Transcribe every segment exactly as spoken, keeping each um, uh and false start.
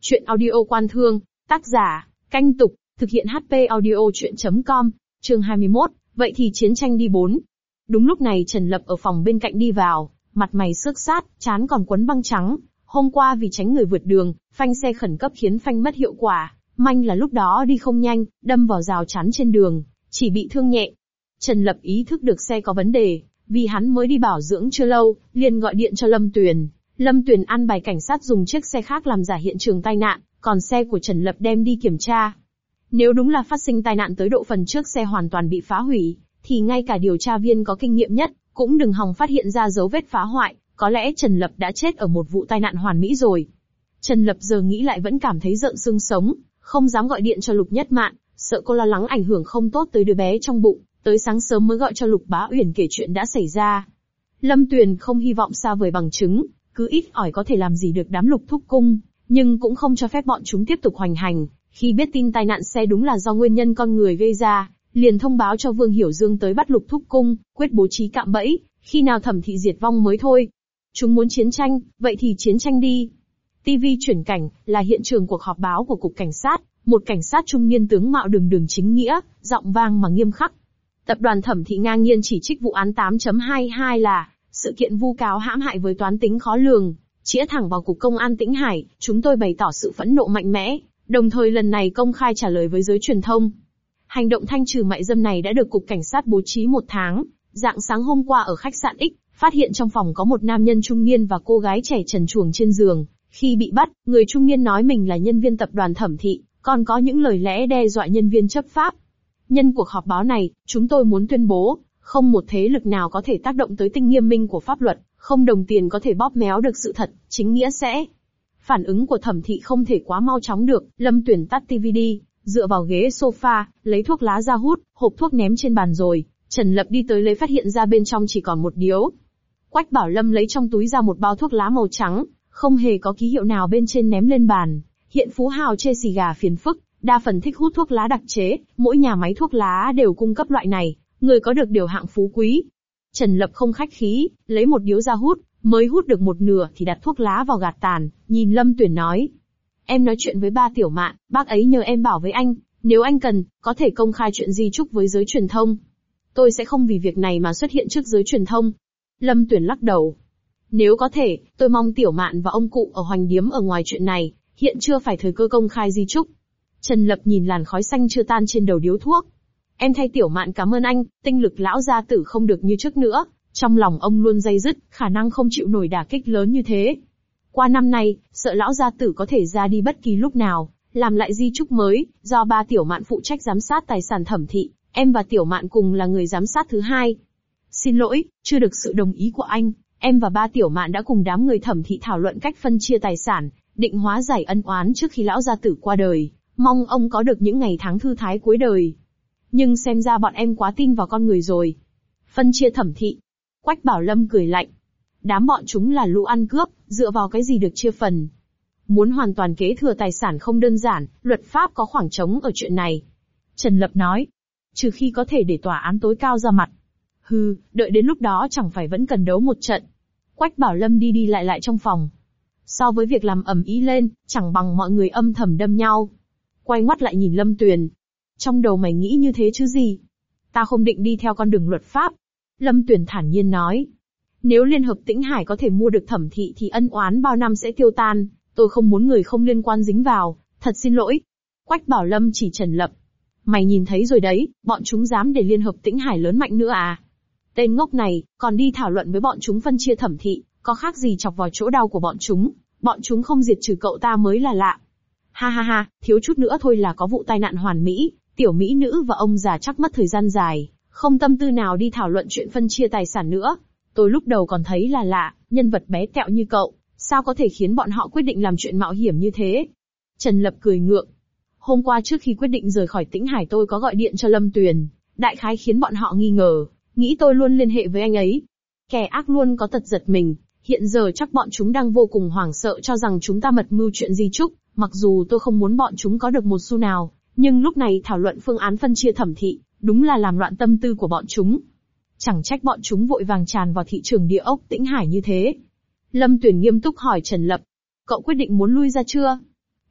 Chuyện audio Quan Thương, tác giả, Canh Tục, thực hiện hát pê audio chuyện chấm com, chương hai mươi mốt, vậy thì chiến tranh đi bốn. Đúng lúc này Trần Lập ở phòng bên cạnh đi vào, mặt mày xước sát, trán còn quấn băng trắng. Hôm qua vì tránh người vượt đường, phanh xe khẩn cấp khiến phanh mất hiệu quả, may là lúc đó đi không nhanh, đâm vào rào chắn trên đường, chỉ bị thương nhẹ. Trần Lập ý thức được xe có vấn đề, vì hắn mới đi bảo dưỡng chưa lâu, liền gọi điện cho Lâm Tuyền. Lâm Tuyền an bài cảnh sát dùng chiếc xe khác làm giả hiện trường tai nạn, còn xe của Trần Lập đem đi kiểm tra. Nếu đúng là phát sinh tai nạn tới độ phần trước xe hoàn toàn bị phá hủy, thì ngay cả điều tra viên có kinh nghiệm nhất, cũng đừng hòng phát hiện ra dấu vết phá hoại, có lẽ Trần Lập đã chết ở một vụ tai nạn hoàn mỹ rồi. Trần Lập giờ nghĩ lại vẫn cảm thấy rợn xương sống, không dám gọi điện cho Lục Nhất Mạn, sợ cô lo lắng ảnh hưởng không tốt tới đứa bé trong bụng, tới sáng sớm mới gọi cho Lục Bá Uyển kể chuyện đã xảy ra. Lâm Tuyền không hy vọng xa vời bằng chứng, cứ ít ỏi có thể làm gì được đám Lục Thúc Cung, nhưng cũng không cho phép bọn chúng tiếp tục hoành hành. Khi biết tin tai nạn xe đúng là do nguyên nhân con người gây ra, liền thông báo cho Vương Hiểu Dương tới bắt Lục Thúc Cung, quyết bố trí cạm bẫy, khi nào Thẩm Thị diệt vong mới thôi. Chúng muốn chiến tranh, vậy thì chiến tranh đi. ti vi chuyển cảnh, là hiện trường cuộc họp báo của Cục Cảnh sát, một cảnh sát trung niên tướng mạo đường đường chính nghĩa, giọng vang mà nghiêm khắc. Tập đoàn Thẩm Thị ngang nhiên chỉ trích vụ án tám chấm hai mươi hai là sự kiện vu cáo hãm hại với toán tính khó lường, chĩa thẳng vào Cục Công an Tĩnh Hải, chúng tôi bày tỏ sự phẫn nộ mạnh mẽ, đồng thời lần này công khai trả lời với giới truyền thông. Hành động thanh trừ mại dâm này đã được Cục Cảnh sát bố trí một tháng, rạng sáng hôm qua ở khách sạn X, phát hiện trong phòng có một nam nhân trung niên và cô gái trẻ trần truồng trên giường. Khi bị bắt, người trung niên nói mình là nhân viên tập đoàn Thẩm Thị, còn có những lời lẽ đe dọa nhân viên chấp pháp. Nhân cuộc họp báo này, chúng tôi muốn tuyên bố, không một thế lực nào có thể tác động tới tinh nghiêm minh của pháp luật, không đồng tiền có thể bóp méo được sự thật, chính nghĩa sẽ. Phản ứng của Thẩm Thị không thể quá mau chóng được, Lâm Tuyền tắt ti vi đi, dựa vào ghế sofa, lấy thuốc lá ra hút, hộp thuốc ném trên bàn rồi, Trần Lập đi tới lấy phát hiện ra bên trong chỉ còn một điếu. Quách Bảo Lâm lấy trong túi ra một bao thuốc lá màu trắng, không hề có ký hiệu nào bên trên ném lên bàn. Hiện phú hào chê xì gà phiền phức, đa phần thích hút thuốc lá đặc chế, mỗi nhà máy thuốc lá đều cung cấp loại này, người có được điều hạng phú quý. Trần Lập không khách khí, lấy một điếu ra hút, mới hút được một nửa thì đặt thuốc lá vào gạt tàn, nhìn Lâm Tuyền nói. Em nói chuyện với ba Tiểu Mạn, bác ấy nhờ em bảo với anh, nếu anh cần, có thể công khai chuyện di chúc với giới truyền thông. Tôi sẽ không vì việc này mà xuất hiện trước giới truyền thông. Lâm Tuyền lắc đầu. Nếu có thể, tôi mong Tiểu Mạn và ông cụ ở Hoành Điếm ở ngoài chuyện này, hiện chưa phải thời cơ công khai di chúc. Trần Lập nhìn làn khói xanh chưa tan trên đầu điếu thuốc. Em thay Tiểu Mạn cảm ơn anh, tinh lực lão gia tử không được như trước nữa, trong lòng ông luôn day dứt, khả năng không chịu nổi đả kích lớn như thế. Qua năm nay, sợ lão gia tử có thể ra đi bất kỳ lúc nào, làm lại di chúc mới, do ba Tiểu Mạn phụ trách giám sát tài sản Thẩm Thị, em và Tiểu Mạn cùng là người giám sát thứ hai. Xin lỗi, chưa được sự đồng ý của anh, em và ba Tiểu Mạn đã cùng đám người Thẩm Thị thảo luận cách phân chia tài sản, định hóa giải ân oán trước khi lão gia tử qua đời, mong ông có được những ngày tháng thư thái cuối đời. Nhưng xem ra bọn em quá tin vào con người rồi. Phân chia Thẩm Thị. Quách Bảo Lâm cười lạnh. Đám bọn chúng là lũ ăn cướp, dựa vào cái gì được chia phần. Muốn hoàn toàn kế thừa tài sản không đơn giản, luật pháp có khoảng trống ở chuyện này. Trần Lập nói. Trừ khi có thể để tòa án tối cao ra mặt. Hừ, đợi đến lúc đó chẳng phải vẫn cần đấu một trận. Quách Bảo Lâm đi đi lại lại trong phòng. So với việc làm ầm ĩ lên, chẳng bằng mọi người âm thầm đâm nhau. Quay ngoắt lại nhìn Lâm Tuyền. Trong đầu mày nghĩ như thế chứ gì? Ta không định đi theo con đường luật pháp. Lâm Tuyền thản nhiên nói. Nếu Liên hợp Tĩnh Hải có thể mua được Thẩm Thị thì ân oán bao năm sẽ tiêu tan, tôi không muốn người không liên quan dính vào, thật xin lỗi. Quách Bảo Lâm chỉ Trần Lập. Mày nhìn thấy rồi đấy, bọn chúng dám để Liên hợp Tĩnh Hải lớn mạnh nữa à? Tên ngốc này, còn đi thảo luận với bọn chúng phân chia Thẩm Thị, có khác gì chọc vào chỗ đau của bọn chúng, bọn chúng không diệt trừ cậu ta mới là lạ. Ha ha ha, thiếu chút nữa thôi là có vụ tai nạn hoàn mỹ, tiểu mỹ nữ và ông già chắc mất thời gian dài, không tâm tư nào đi thảo luận chuyện phân chia tài sản nữa. Tôi lúc đầu còn thấy là lạ, nhân vật bé tẹo như cậu, sao có thể khiến bọn họ quyết định làm chuyện mạo hiểm như thế? Trần Lập cười ngượng. Hôm qua trước khi quyết định rời khỏi Tĩnh Hải tôi có gọi điện cho Lâm Tuyền, đại khái khiến bọn họ nghi ngờ, nghĩ tôi luôn liên hệ với anh ấy. Kẻ ác luôn có tật giật mình, hiện giờ chắc bọn chúng đang vô cùng hoảng sợ cho rằng chúng ta mật mưu chuyện di chúc, mặc dù tôi không muốn bọn chúng có được một xu nào, nhưng lúc này thảo luận phương án phân chia Thẩm Thị, đúng là làm loạn tâm tư của bọn chúng. Chẳng trách bọn chúng vội vàng tràn vào thị trường địa ốc Tĩnh Hải như thế. Lâm Tuyền nghiêm túc hỏi Trần Lập. Cậu quyết định muốn lui ra chưa?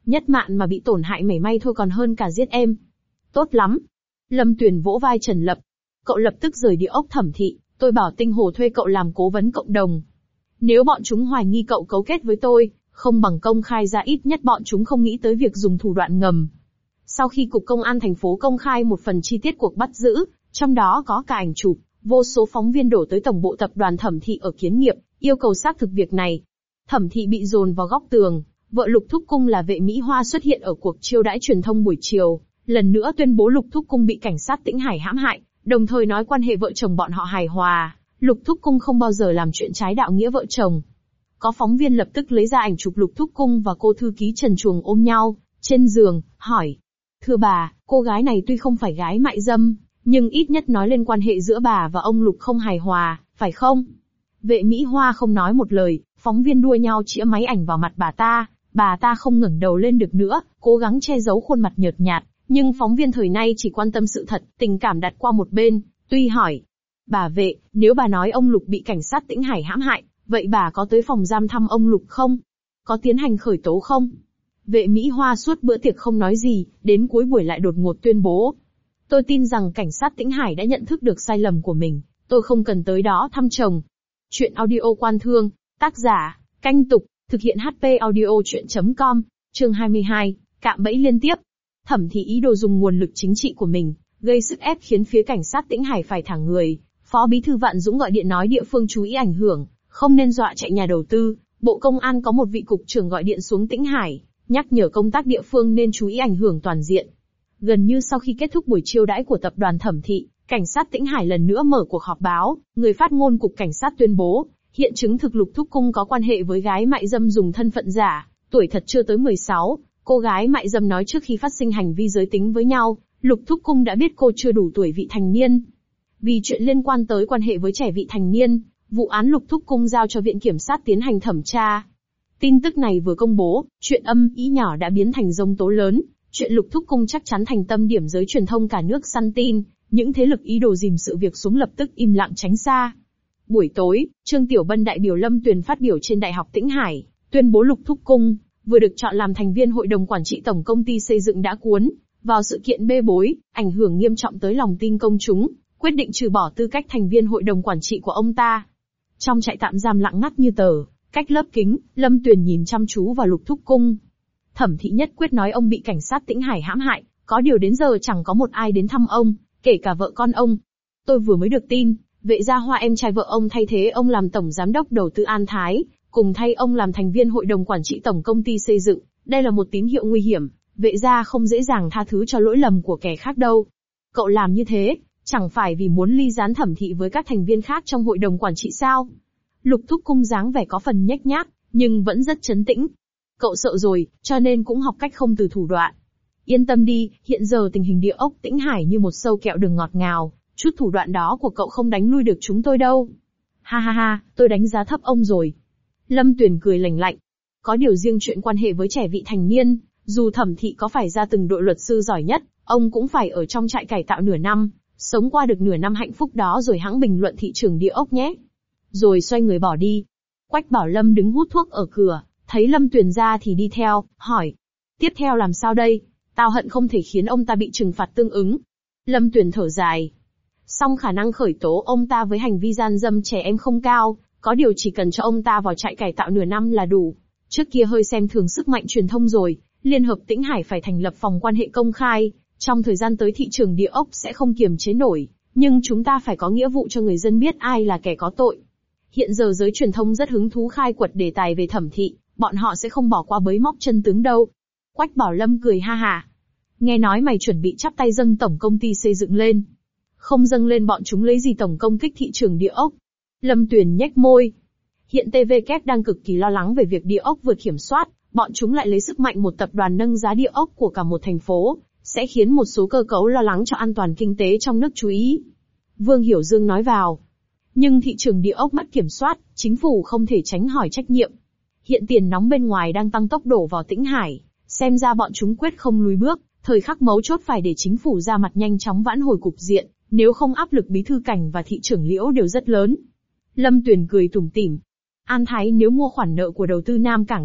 Nhất Mạn mà bị tổn hại mảy may thôi còn hơn cả giết em. Tốt lắm. Lâm Tuyền vỗ vai Trần Lập. Cậu lập tức rời địa ốc Thẩm Thị, tôi bảo Tinh Hồ thuê cậu làm cố vấn cộng đồng. Nếu bọn chúng hoài nghi cậu cấu kết với tôi, không bằng công khai ra, ít nhất bọn chúng không nghĩ tới việc dùng thủ đoạn ngầm. Sau khi Cục Công an thành phố công khai một phần chi tiết cuộc bắt giữ, trong đó có cả ảnh chụp, vô số phóng viên đổ tới tổng bộ tập đoàn Thẩm Thị ở Kiến Nghiệp, yêu cầu xác thực việc này. Thẩm Thị bị dồn vào góc tường, vợ Lục Thúc Cung là Vệ Mỹ Hoa xuất hiện ở cuộc chiêu đãi truyền thông buổi chiều, lần nữa tuyên bố Lục Thúc Cung bị cảnh sát Tĩnh Hải hãm hại, đồng thời nói quan hệ vợ chồng bọn họ hài hòa, Lục Thúc Cung không bao giờ làm chuyện trái đạo nghĩa vợ chồng. Có phóng viên lập tức lấy ra ảnh chụp Lục Thúc Cung và cô thư ký Trần Chuồng ôm nhau, trên giường, hỏi. Thưa bà, cô gái này tuy không phải gái mại dâm, nhưng ít nhất nói lên quan hệ giữa bà và ông Lục không hài hòa, phải không? Vệ Mỹ Hoa không nói một lời, phóng viên đua nhau chĩa máy ảnh vào mặt bà ta, bà ta không ngẩng đầu lên được nữa, cố gắng che giấu khuôn mặt nhợt nhạt, nhưng phóng viên thời nay chỉ quan tâm sự thật, tình cảm đặt qua một bên, tuy hỏi. Bà Vệ, nếu bà nói ông Lục bị cảnh sát Tĩnh Hải hãm hại, vậy bà có tới phòng giam thăm ông Lục không? Có tiến hành khởi tố không? Vệ Mỹ Hoa suốt bữa tiệc không nói gì, đến cuối buổi lại đột ngột tuyên bố. Tôi tin rằng cảnh sát Tĩnh Hải đã nhận thức được sai lầm của mình, tôi không cần tới đó thăm chồng. Chuyện audio Quan Thương, tác giả, Canh Tục, thực hiện hát pê audio chuyện chấm com, chương hai mươi hai, cạm bẫy liên tiếp. Thẩm Thị ý đồ dùng nguồn lực chính trị của mình, gây sức ép khiến phía cảnh sát Tĩnh Hải phải thả người. Phó Bí thư Vạn Dũng gọi điện nói địa phương chú ý ảnh hưởng, không nên dọa chạy nhà đầu tư. Bộ Công an có một vị cục trưởng gọi điện xuống Tĩnh Hải, nhắc nhở công tác địa phương nên chú ý ảnh hưởng toàn diện. Gần như sau khi kết thúc buổi chiêu đãi của tập đoàn Thẩm Thị, cảnh sát Tĩnh Hải lần nữa mở cuộc họp báo, người phát ngôn cục cảnh sát tuyên bố, hiện chứng thực Lục Thúc Cung có quan hệ với gái mại dâm dùng thân phận giả, tuổi thật chưa tới mười sáu, cô gái mại dâm nói trước khi phát sinh hành vi giới tính với nhau, Lục Thúc Cung đã biết cô chưa đủ tuổi vị thành niên. Vì chuyện liên quan tới quan hệ với trẻ vị thành niên, vụ án Lục Thúc Cung giao cho Viện Kiểm sát tiến hành thẩm tra. Tin tức này vừa công bố, chuyện âm ý nhỏ đã biến thành giông tố lớn, chuyện Lục Thúc Cung chắc chắn thành tâm điểm giới truyền thông cả nước săn tin, những thế lực ý đồ dìm sự việc xuống lập tức im lặng tránh xa. Buổi tối, Trương Tiểu Bân đại biểu Lâm Tuyền phát biểu trên Đại học Tĩnh Hải, tuyên bố Lục Thúc Cung vừa được chọn làm thành viên hội đồng quản trị tổng công ty xây dựng đã cuốn vào sự kiện bê bối, ảnh hưởng nghiêm trọng tới lòng tin công chúng, quyết định trừ bỏ tư cách thành viên hội đồng quản trị của ông ta. Trong trại tạm giam lặng ngắt như tờ, cách lớp kính, Lâm Tuyền nhìn chăm chú vào Lục Thúc Cung. Thẩm Thị nhất quyết nói ông bị cảnh sát Tĩnh Hải hãm hại, có điều đến giờ chẳng có một ai đến thăm ông, kể cả vợ con ông. Tôi vừa mới được tin, Vệ Gia Hoa em trai vợ ông thay thế ông làm tổng giám đốc đầu tư An Thái, cùng thay ông làm thành viên hội đồng quản trị tổng công ty xây dựng, đây là một tín hiệu nguy hiểm, Vệ gia không dễ dàng tha thứ cho lỗi lầm của kẻ khác đâu. Cậu làm như thế, chẳng phải vì muốn ly gián Thẩm Thị với các thành viên khác trong hội đồng quản trị sao? Lục Thúc Cung dáng vẻ có phần nhếch nhác, nhưng vẫn rất trấn tĩnh. Cậu sợ rồi, cho nên cũng học cách không từ thủ đoạn. Yên tâm đi, hiện giờ tình hình địa ốc Tĩnh Hải như một sâu kẹo đường ngọt ngào, chút thủ đoạn đó của cậu không đánh lui được chúng tôi đâu. Ha ha ha, tôi đánh giá thấp ông rồi. Lâm Tuyền cười lành lạnh. Có điều riêng chuyện quan hệ với trẻ vị thành niên, dù Thẩm Thị có phải ra từng đội luật sư giỏi nhất, ông cũng phải ở trong trại cải tạo nửa năm, sống qua được nửa năm hạnh phúc đó rồi hãng bình luận thị trường địa ốc nhé. Rồi xoay người bỏ đi. Quách Bảo Lâm đứng hút thuốc ở cửa, thấy Lâm Tuyền ra thì đi theo, hỏi. Tiếp theo làm sao đây? Tao hận không thể khiến ông ta bị trừng phạt tương ứng. Lâm Tuyền thở dài. Song khả năng khởi tố ông ta với hành vi gian dâm trẻ em không cao, có điều chỉ cần cho ông ta vào trại cải tạo nửa năm là đủ. Trước kia hơi xem thường sức mạnh truyền thông rồi, Liên hợp Tĩnh Hải phải thành lập phòng quan hệ công khai, trong thời gian tới thị trường địa ốc sẽ không kiềm chế nổi, nhưng chúng ta phải có nghĩa vụ cho người dân biết ai là kẻ có tội. Hiện giờ giới truyền thông rất hứng thú khai quật đề tài về Thẩm Thị, bọn họ sẽ không bỏ qua bới móc chân tướng đâu. Quách Bảo Lâm cười ha hả. Nghe nói mày chuẩn bị chắp tay dâng tổng công ty xây dựng lên. Không dâng lên bọn chúng lấy gì tổng công kích thị trường địa ốc. Lâm Tuyền nhếch môi. Hiện tê vê kép đang cực kỳ lo lắng về việc địa ốc vượt kiểm soát, bọn chúng lại lấy sức mạnh một tập đoàn nâng giá địa ốc của cả một thành phố, sẽ khiến một số cơ cấu lo lắng cho an toàn kinh tế trong nước chú ý. Vương Hiểu Dương nói vào. Nhưng thị trường địa ốc mất kiểm soát, chính phủ không thể tránh hỏi trách nhiệm. Hiện tiền nóng bên ngoài đang tăng tốc đổ vào Tĩnh Hải, xem ra bọn chúng quyết không lùi bước, thời khắc mấu chốt phải để chính phủ ra mặt nhanh chóng vãn hồi cục diện, nếu không áp lực Bí thư Cảnh và thị trưởng Liễu đều rất lớn. Lâm Tuyền cười tủm tỉm. An Thái nếu mua khoản nợ của đầu tư Nam Cảng thật,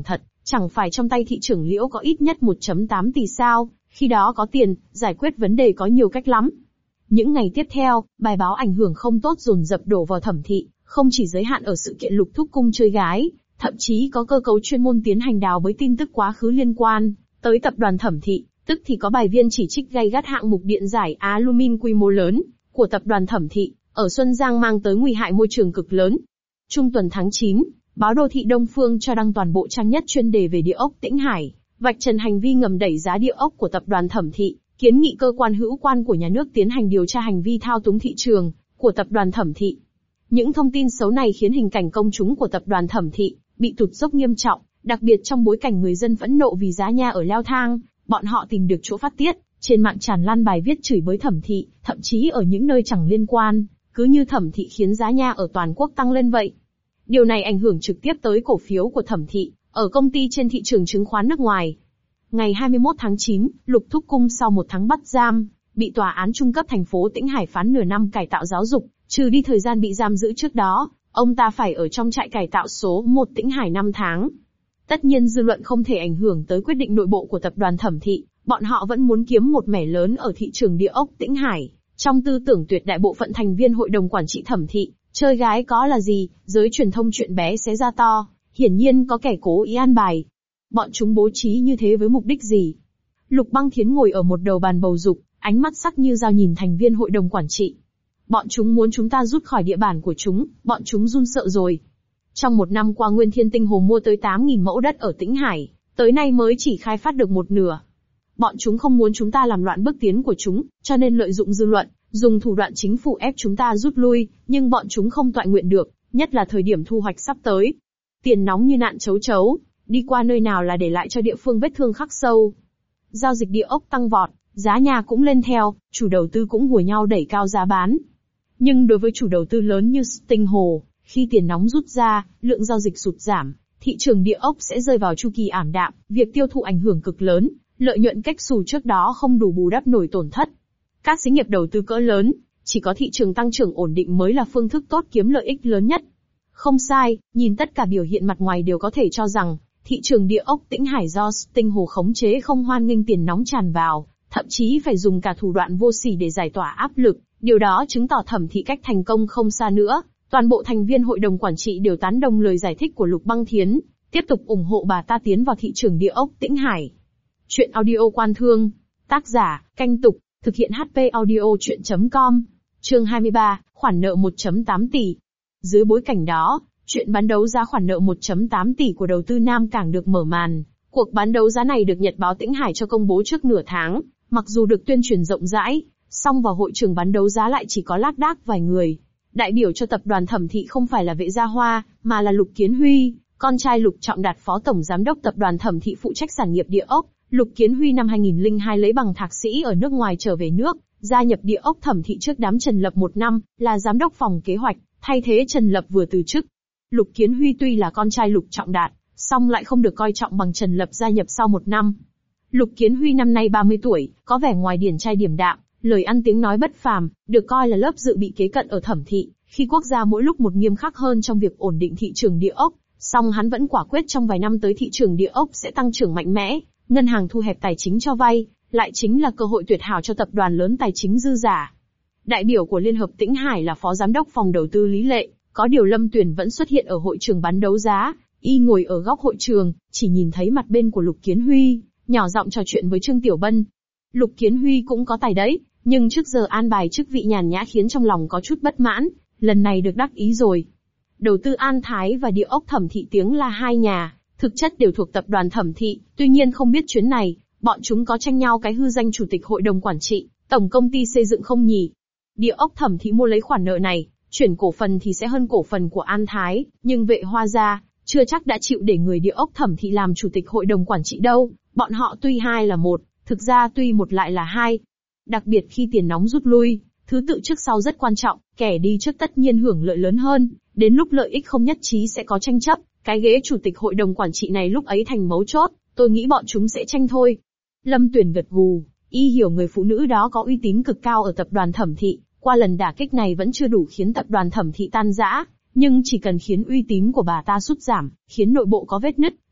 Chẳng phải trong tay thị trưởng Liễu có ít nhất một phẩy tám tỷ sao, khi đó có tiền, giải quyết vấn đề có nhiều cách lắm. Những ngày tiếp theo, bài báo ảnh hưởng không tốt dồn dập đổ vào Thẩm thị, không chỉ giới hạn ở sự kiện Lục Thúc Cung chơi gái, thậm chí có cơ cấu chuyên môn tiến hành đào bới tin tức quá khứ liên quan tới tập đoàn Thẩm thị, tức thì có bài viên chỉ trích gay gắt hạng mục điện giải alumin quy mô lớn của tập đoàn Thẩm thị ở Xuân Giang mang tới nguy hại môi trường cực lớn. Trung tuần tháng chín, báo Đô thị Đông Phương cho đăng toàn bộ trang nhất chuyên đề về địa ốc Tĩnh Hải, vạch trần hành vi ngầm đẩy giá địa ốc của tập đoàn Thẩm thị, kiến nghị cơ quan hữu quan của nhà nước tiến hành điều tra hành vi thao túng thị trường của tập đoàn Thẩm thị. Những thông tin xấu này khiến hình cảnh công chúng của tập đoàn Thẩm thị bị tụt dốc nghiêm trọng, đặc biệt trong bối cảnh người dân phẫn nộ vì giá nhà ở leo thang, bọn họ tìm được chỗ phát tiết, trên mạng tràn lan bài viết chửi bới Thẩm thị, thậm chí ở những nơi chẳng liên quan, cứ như Thẩm thị khiến giá nhà ở toàn quốc tăng lên vậy. Điều này ảnh hưởng trực tiếp tới cổ phiếu của Thẩm thị ở công ty trên thị trường chứng khoán nước ngoài. Ngày hai mươi mốt tháng chín, Lục Thúc Cung sau một tháng bắt giam, bị tòa án trung cấp thành phố Tĩnh Hải phán nửa năm cải tạo giáo dục, trừ đi thời gian bị giam giữ trước đó, ông ta phải ở trong trại cải tạo số một Tĩnh Hải năm tháng. Tất nhiên dư luận không thể ảnh hưởng tới quyết định nội bộ của tập đoàn Thẩm thị, bọn họ vẫn muốn kiếm một mẻ lớn ở thị trường địa ốc Tĩnh Hải. Trong tư tưởng tuyệt đại bộ phận thành viên hội đồng quản trị Thẩm thị, chơi gái có là gì, giới truyền thông chuyện bé xé ra to, hiển nhiên có kẻ cố ý an bài. Bọn chúng bố trí như thế với mục đích gì? Lục Băng Thiến ngồi ở một đầu bàn bầu dục, ánh mắt sắc như dao nhìn thành viên hội đồng quản trị. Bọn chúng muốn chúng ta rút khỏi địa bàn của chúng, bọn chúng run sợ rồi. Trong một năm qua Nguyên Thiên Tinh Hồ mua tới tám nghìn mẫu đất ở Tĩnh Hải, tới nay mới chỉ khai phát được một nửa. Bọn chúng không muốn chúng ta làm loạn bước tiến của chúng, cho nên lợi dụng dư luận, dùng thủ đoạn chính phủ ép chúng ta rút lui, nhưng bọn chúng không toại nguyện được, nhất là thời điểm thu hoạch sắp tới. Tiền nóng như nạn chấu chấu, đi qua nơi nào là để lại cho địa phương vết thương khắc sâu. Giao dịch địa ốc tăng vọt, giá nhà cũng lên theo, chủ đầu tư cũng hùa nhau đẩy cao giá bán. Nhưng đối với chủ đầu tư lớn như Tinh Hồ, khi tiền nóng rút ra, lượng giao dịch sụt giảm, thị trường địa ốc sẽ rơi vào chu kỳ ảm đạm, việc tiêu thụ ảnh hưởng cực lớn, lợi nhuận cách xù trước đó không đủ bù đắp nổi tổn thất. Các xí nghiệp đầu tư cỡ lớn, chỉ có thị trường tăng trưởng ổn định mới là phương thức tốt kiếm lợi ích lớn nhất. Không sai, nhìn tất cả biểu hiện mặt ngoài đều có thể cho rằng, thị trường địa ốc Tĩnh Hải do Tinh Hồ khống chế không hoan nghênh tiền nóng tràn vào, thậm chí phải dùng cả thủ đoạn vô sỉ để giải tỏa áp lực, điều đó chứng tỏ Thẩm thị cách thành công không xa nữa. Toàn bộ thành viên hội đồng quản trị đều tán đồng lời giải thích của Lục Băng Thiến, tiếp tục ủng hộ bà ta tiến vào thị trường địa ốc Tĩnh Hải. Chuyện audio quan thương, tác giả, Canh Tục, thực hiện hát pê audio chuyện chấm com, chương hai mươi ba, khoản nợ một phẩy tám tỷ. Dưới bối cảnh đó, chuyện bán đấu giá khoản nợ một phẩy tám tỷ của đầu tư Nam Cảng được mở màn. Cuộc bán đấu giá này được Nhật báo Tĩnh Hải cho công bố trước nửa tháng, mặc dù được tuyên truyền rộng rãi, song vào hội trường bán đấu giá lại chỉ có lác đác vài người. Đại biểu cho tập đoàn Thẩm thị không phải là Vệ Gia Hoa, mà là Lục Kiến Huy, con trai Lục Trọng Đạt phó tổng giám đốc tập đoàn Thẩm thị phụ trách sản nghiệp địa ốc. Lục Kiến Huy năm hai nghìn lẻ hai lấy bằng thạc sĩ ở nước ngoài trở về nước, gia nhập địa ốc Thẩm thị trước đám Trần Lập một năm, là giám đốc phòng kế hoạch, thay thế Trần Lập vừa từ chức. Lục Kiến Huy tuy là con trai Lục Trọng Đạt, song lại không được coi trọng bằng Trần Lập gia nhập sau một năm. Lục Kiến Huy năm nay ba mươi tuổi, có vẻ ngoài điển trai điềm đạm, lời ăn tiếng nói bất phàm, được coi là lớp dự bị kế cận ở Thẩm thị, khi quốc gia mỗi lúc một nghiêm khắc hơn trong việc ổn định thị trường địa ốc, song hắn vẫn quả quyết trong vài năm tới thị trường địa ốc sẽ tăng trưởng mạnh mẽ, ngân hàng thu hẹp tài chính cho vay, lại chính là cơ hội tuyệt hảo cho tập đoàn lớn tài chính dư giả. Đại biểu của Liên hợp Tĩnh Hải là phó giám đốc phòng đầu tư Lý Lệ, có điều Lâm Tuyền vẫn xuất hiện ở hội trường bán đấu giá, y ngồi ở góc hội trường, chỉ nhìn thấy mặt bên của Lục Kiến Huy, nhỏ giọng trò chuyện với Trương Tiểu Bân. Lục Kiến Huy cũng có tài đấy, nhưng trước giờ an bài chức vị nhàn nhã khiến trong lòng có chút bất mãn, lần này được đắc ý rồi. Đầu tư An Thái và địa ốc Thẩm thị tiếng là hai nhà, thực chất đều thuộc tập đoàn Thẩm thị, tuy nhiên không biết chuyến này, bọn chúng có tranh nhau cái hư danh chủ tịch hội đồng quản trị, tổng công ty xây dựng không nhỉ? Địa ốc Thẩm thị mua lấy khoản nợ này, chuyển cổ phần thì sẽ hơn cổ phần của An Thái, nhưng Vệ Hoa gia chưa chắc đã chịu để người địa ốc Thẩm thị làm chủ tịch hội đồng quản trị đâu, bọn họ tuy hai là một, thực ra tuy một lại là hai. Đặc biệt khi tiền nóng rút lui, thứ tự trước sau rất quan trọng, kẻ đi trước tất nhiên hưởng lợi lớn hơn, đến lúc lợi ích không nhất trí sẽ có tranh chấp, cái ghế chủ tịch hội đồng quản trị này lúc ấy thành mấu chốt, tôi nghĩ bọn chúng sẽ tranh thôi. Lâm Tuyền gật gù, y hiểu người phụ nữ đó có uy tín cực cao ở tập đoàn Thẩm thị, qua lần đả kích này vẫn chưa đủ khiến tập đoàn Thẩm thị tan rã, nhưng chỉ cần khiến uy tín của bà ta sút giảm, khiến nội bộ có vết nứt,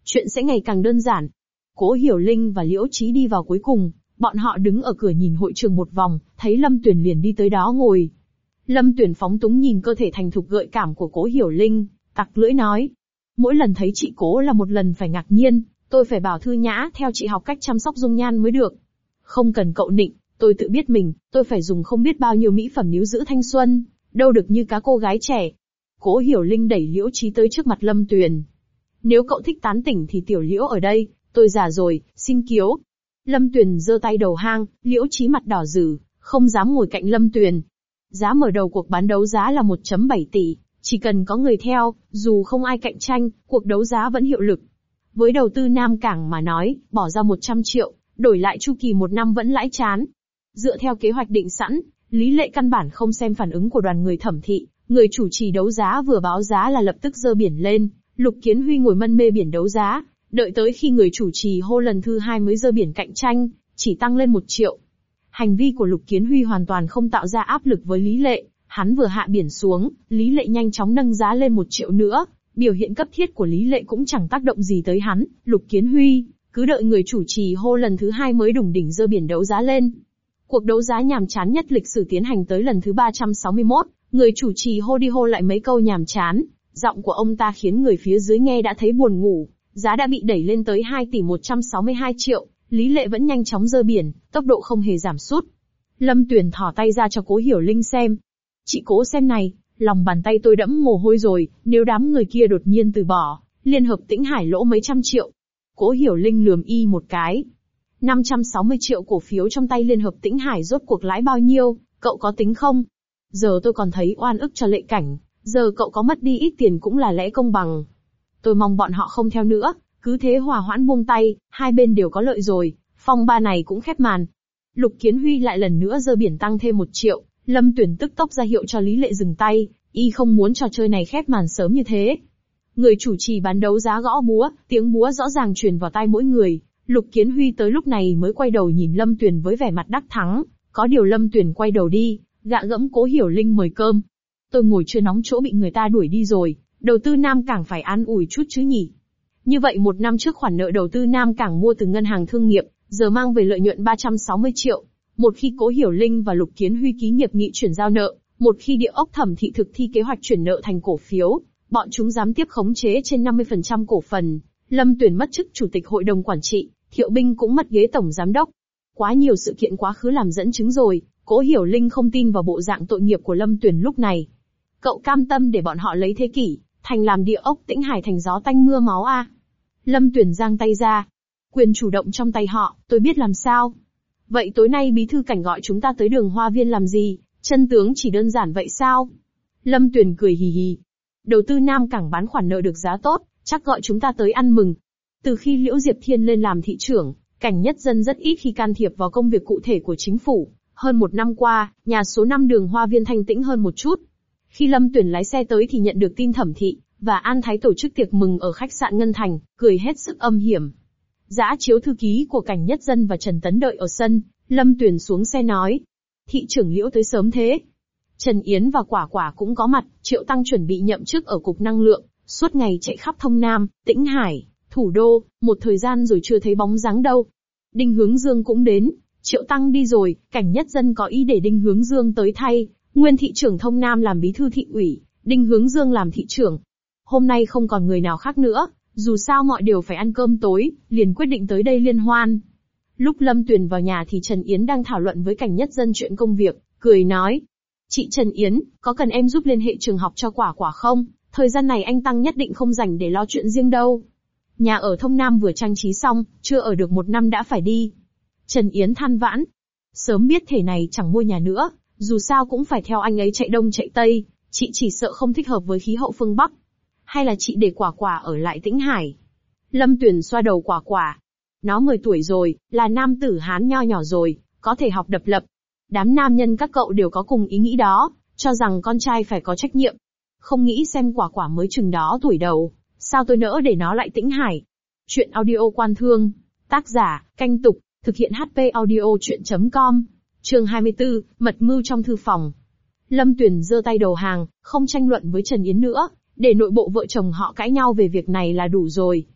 chuyện sẽ ngày càng đơn giản. Cố Hiểu Linh và Liễu Chí đi vào cuối cùng, bọn họ đứng ở cửa nhìn hội trường một vòng, thấy Lâm Tuyển liền đi tới đó ngồi. Lâm Tuyển phóng túng nhìn cơ thể thành thục gợi cảm của Cố Hiểu Linh, tặc lưỡi nói. Mỗi lần thấy chị Cố là một lần phải ngạc nhiên, tôi phải bảo Thư Nhã theo chị học cách chăm sóc dung nhan mới được. Không cần cậu nịnh, tôi tự biết mình, tôi phải dùng không biết bao nhiêu mỹ phẩm níu giữ thanh xuân, đâu được như cá cô gái trẻ. Cố Hiểu Linh đẩy Liễu Chí tới trước mặt Lâm Tuyền. Nếu cậu thích tán tỉnh thì tiểu Liễu ở đây, tôi già rồi, xin kiếu. Lâm Tuyền giơ tay đầu hang, Liễu Chí mặt đỏ rử, không dám ngồi cạnh Lâm Tuyền. Giá mở đầu cuộc bán đấu giá là một phẩy bảy tỷ, chỉ cần có người theo, dù không ai cạnh tranh, cuộc đấu giá vẫn hiệu lực. Với đầu tư Nam Cảng mà nói, bỏ ra một trăm triệu, đổi lại chu kỳ một năm vẫn lãi chán. Dựa theo kế hoạch định sẵn, Lý Lệ căn bản không xem phản ứng của đoàn người thẩm thị, người chủ trì đấu giá vừa báo giá là lập tức giơ biển lên, Lục Kiến Huy ngồi mân mê biển đấu giá, đợi tới khi người chủ trì hô lần thứ hai mới giơ biển cạnh tranh, chỉ tăng lên một triệu. Hành vi của Lục Kiến Huy hoàn toàn không tạo ra áp lực với Lý Lệ, hắn vừa hạ biển xuống, Lý Lệ nhanh chóng nâng giá lên một triệu nữa, biểu hiện cấp thiết của Lý Lệ cũng chẳng tác động gì tới hắn, Lục Kiến Huy, cứ đợi người chủ trì hô lần thứ hai mới đủng đỉnh giơ biển đấu giá lên. Cuộc đấu giá nhàm chán nhất lịch sử tiến hành tới lần thứ ba trăm sáu mươi mốt, người chủ trì hô đi hô lại mấy câu nhàm chán, giọng của ông ta khiến người phía dưới nghe đã thấy buồn ngủ, giá đã bị đẩy lên tới hai tỷ một trăm sáu mươi hai triệu, Lý Lệ vẫn nhanh chóng giơ biển, tốc độ không hề giảm sút. Lâm Tuyền thỏ tay ra cho Cố Hiểu Linh xem. Chị Cố xem này, lòng bàn tay tôi đẫm mồ hôi rồi, nếu đám người kia đột nhiên từ bỏ, Liên Hợp Tĩnh Hải lỗ mấy trăm triệu. Cố Hiểu Linh lườm y một cái. năm trăm sáu mươi triệu cổ phiếu trong tay Liên Hợp Tĩnh Hải rốt cuộc lãi bao nhiêu, cậu có tính không? Giờ tôi còn thấy oan ức cho Lệ Cảnh, giờ cậu có mất đi ít tiền cũng là lẽ công bằng. Tôi mong bọn họ không theo nữa, cứ thế hòa hoãn buông tay, hai bên đều có lợi rồi, phong ba này cũng khép màn. Lục Kiến Huy lại lần nữa giơ biển tăng thêm một triệu, Lâm Tuyển tức tốc ra hiệu cho Lý Lệ dừng tay, y không muốn trò chơi này khép màn sớm như thế. Người chủ trì bán đấu giá gõ búa, tiếng búa rõ ràng truyền vào tai mỗi người. Lục Kiến Huy tới lúc này mới quay đầu nhìn Lâm Tuyền với vẻ mặt đắc thắng, có điều Lâm Tuyền quay đầu đi, gạ gẫm Cố Hiểu Linh mời cơm. Tôi ngồi chưa nóng chỗ bị người ta đuổi đi rồi, đầu tư Nam Cảng phải an ủi chút chứ nhỉ. Như vậy một năm trước khoản nợ đầu tư Nam Cảng mua từ ngân hàng thương nghiệp, giờ mang về lợi nhuận ba trăm sáu mươi triệu. Một khi Cố Hiểu Linh và Lục Kiến Huy ký nghiệp nghị chuyển giao nợ, một khi Địa ốc Thẩm thị thực thi kế hoạch chuyển nợ thành cổ phiếu, bọn chúng dám tiếp khống chế trên năm mươi phần trăm cổ phần. Lâm Tuyền mất chức chủ tịch hội đồng quản trị, Thiệu Binh cũng mất ghế tổng giám đốc. Quá nhiều sự kiện quá khứ làm dẫn chứng rồi, Cố Hiểu Linh không tin vào bộ dạng tội nghiệp của Lâm Tuyền lúc này. Cậu cam tâm để bọn họ lấy thế kỷ, thành làm Địa ốc Tĩnh Hải thành gió tanh mưa máu a? Lâm Tuyền giang tay ra. Quyền chủ động trong tay họ, tôi biết làm sao. Vậy tối nay bí thư Cảnh gọi chúng ta tới Đường Hoa Viên làm gì, chân tướng chỉ đơn giản vậy sao? Lâm Tuyền cười hì hì. Đầu tư Nam Cảng bán khoản nợ được giá tốt, chắc gọi chúng ta tới ăn mừng. Từ khi Liễu Diệp Thiên lên làm thị trưởng, Cảnh Nhất Dân rất ít khi can thiệp vào công việc cụ thể của chính phủ. Hơn một năm qua, nhà số năm Đường Hoa Viên thanh tĩnh hơn một chút. Khi Lâm Tuyền lái xe tới thì nhận được tin Thẩm thị và An Thái tổ chức tiệc mừng ở khách sạn Ngân Thành, cười hết sức âm hiểm. Dã Chiếu thư ký của Cảnh Nhất Dân và Trần Tấn đợi ở sân, Lâm Tuyền xuống xe nói. Thị trưởng Liễu tới sớm thế. Trần Yến và Quả Quả cũng có mặt, Triệu Tăng chuẩn bị nhậm chức ở Cục Năng lượng, suốt ngày chạy khắp Thông Nam, Tĩnh Hải, Thủ đô, một thời gian rồi chưa thấy bóng dáng đâu. Đinh Hướng Dương cũng đến, Triệu Tăng đi rồi, Cảnh Nhất Dân có ý để Đinh Hướng Dương tới thay, nguyên thị trưởng Thông Nam làm bí thư thị ủy, Đinh Hướng Dương làm thị trưởng. Hôm nay không còn người nào khác nữa, dù sao mọi đều phải ăn cơm tối, liền quyết định tới đây liên hoan. Lúc Lâm Tuyền vào nhà thì Trần Yến đang thảo luận với Cảnh Nhất Dân chuyện công việc, cười nói. Chị Trần Yến, có cần em giúp liên hệ trường học cho Quả Quả không? Thời gian này anh Tăng nhất định không rảnh để lo chuyện riêng đâu. Nhà ở Thông Nam vừa trang trí xong, chưa ở được một năm đã phải đi. Trần Yến than vãn. Sớm biết thể này chẳng mua nhà nữa, dù sao cũng phải theo anh ấy chạy đông chạy tây, chị chỉ sợ không thích hợp với khí hậu phương Bắc. Hay là chị để Quả Quả ở lại Tĩnh Hải? Lâm Tuyền xoa đầu Quả Quả. Nó mười tuổi rồi, là nam tử Hán nho nhỏ rồi, có thể học độc lập. Đám nam nhân các cậu đều có cùng ý nghĩ đó, cho rằng con trai phải có trách nhiệm. Không nghĩ xem Quả Quả mới chừng đó tuổi đầu, sao tôi nỡ để nó lại Tĩnh Hải. Chuyện audio Quan Thương, tác giả, Canh Tục, thực hiện hát pê audio chuyện chấm com, chương hai mươi tư, mật mưu trong thư phòng. Lâm Tuyền giơ tay đầu hàng, không tranh luận với Trần Yến nữa, để nội bộ vợ chồng họ cãi nhau về việc này là đủ rồi.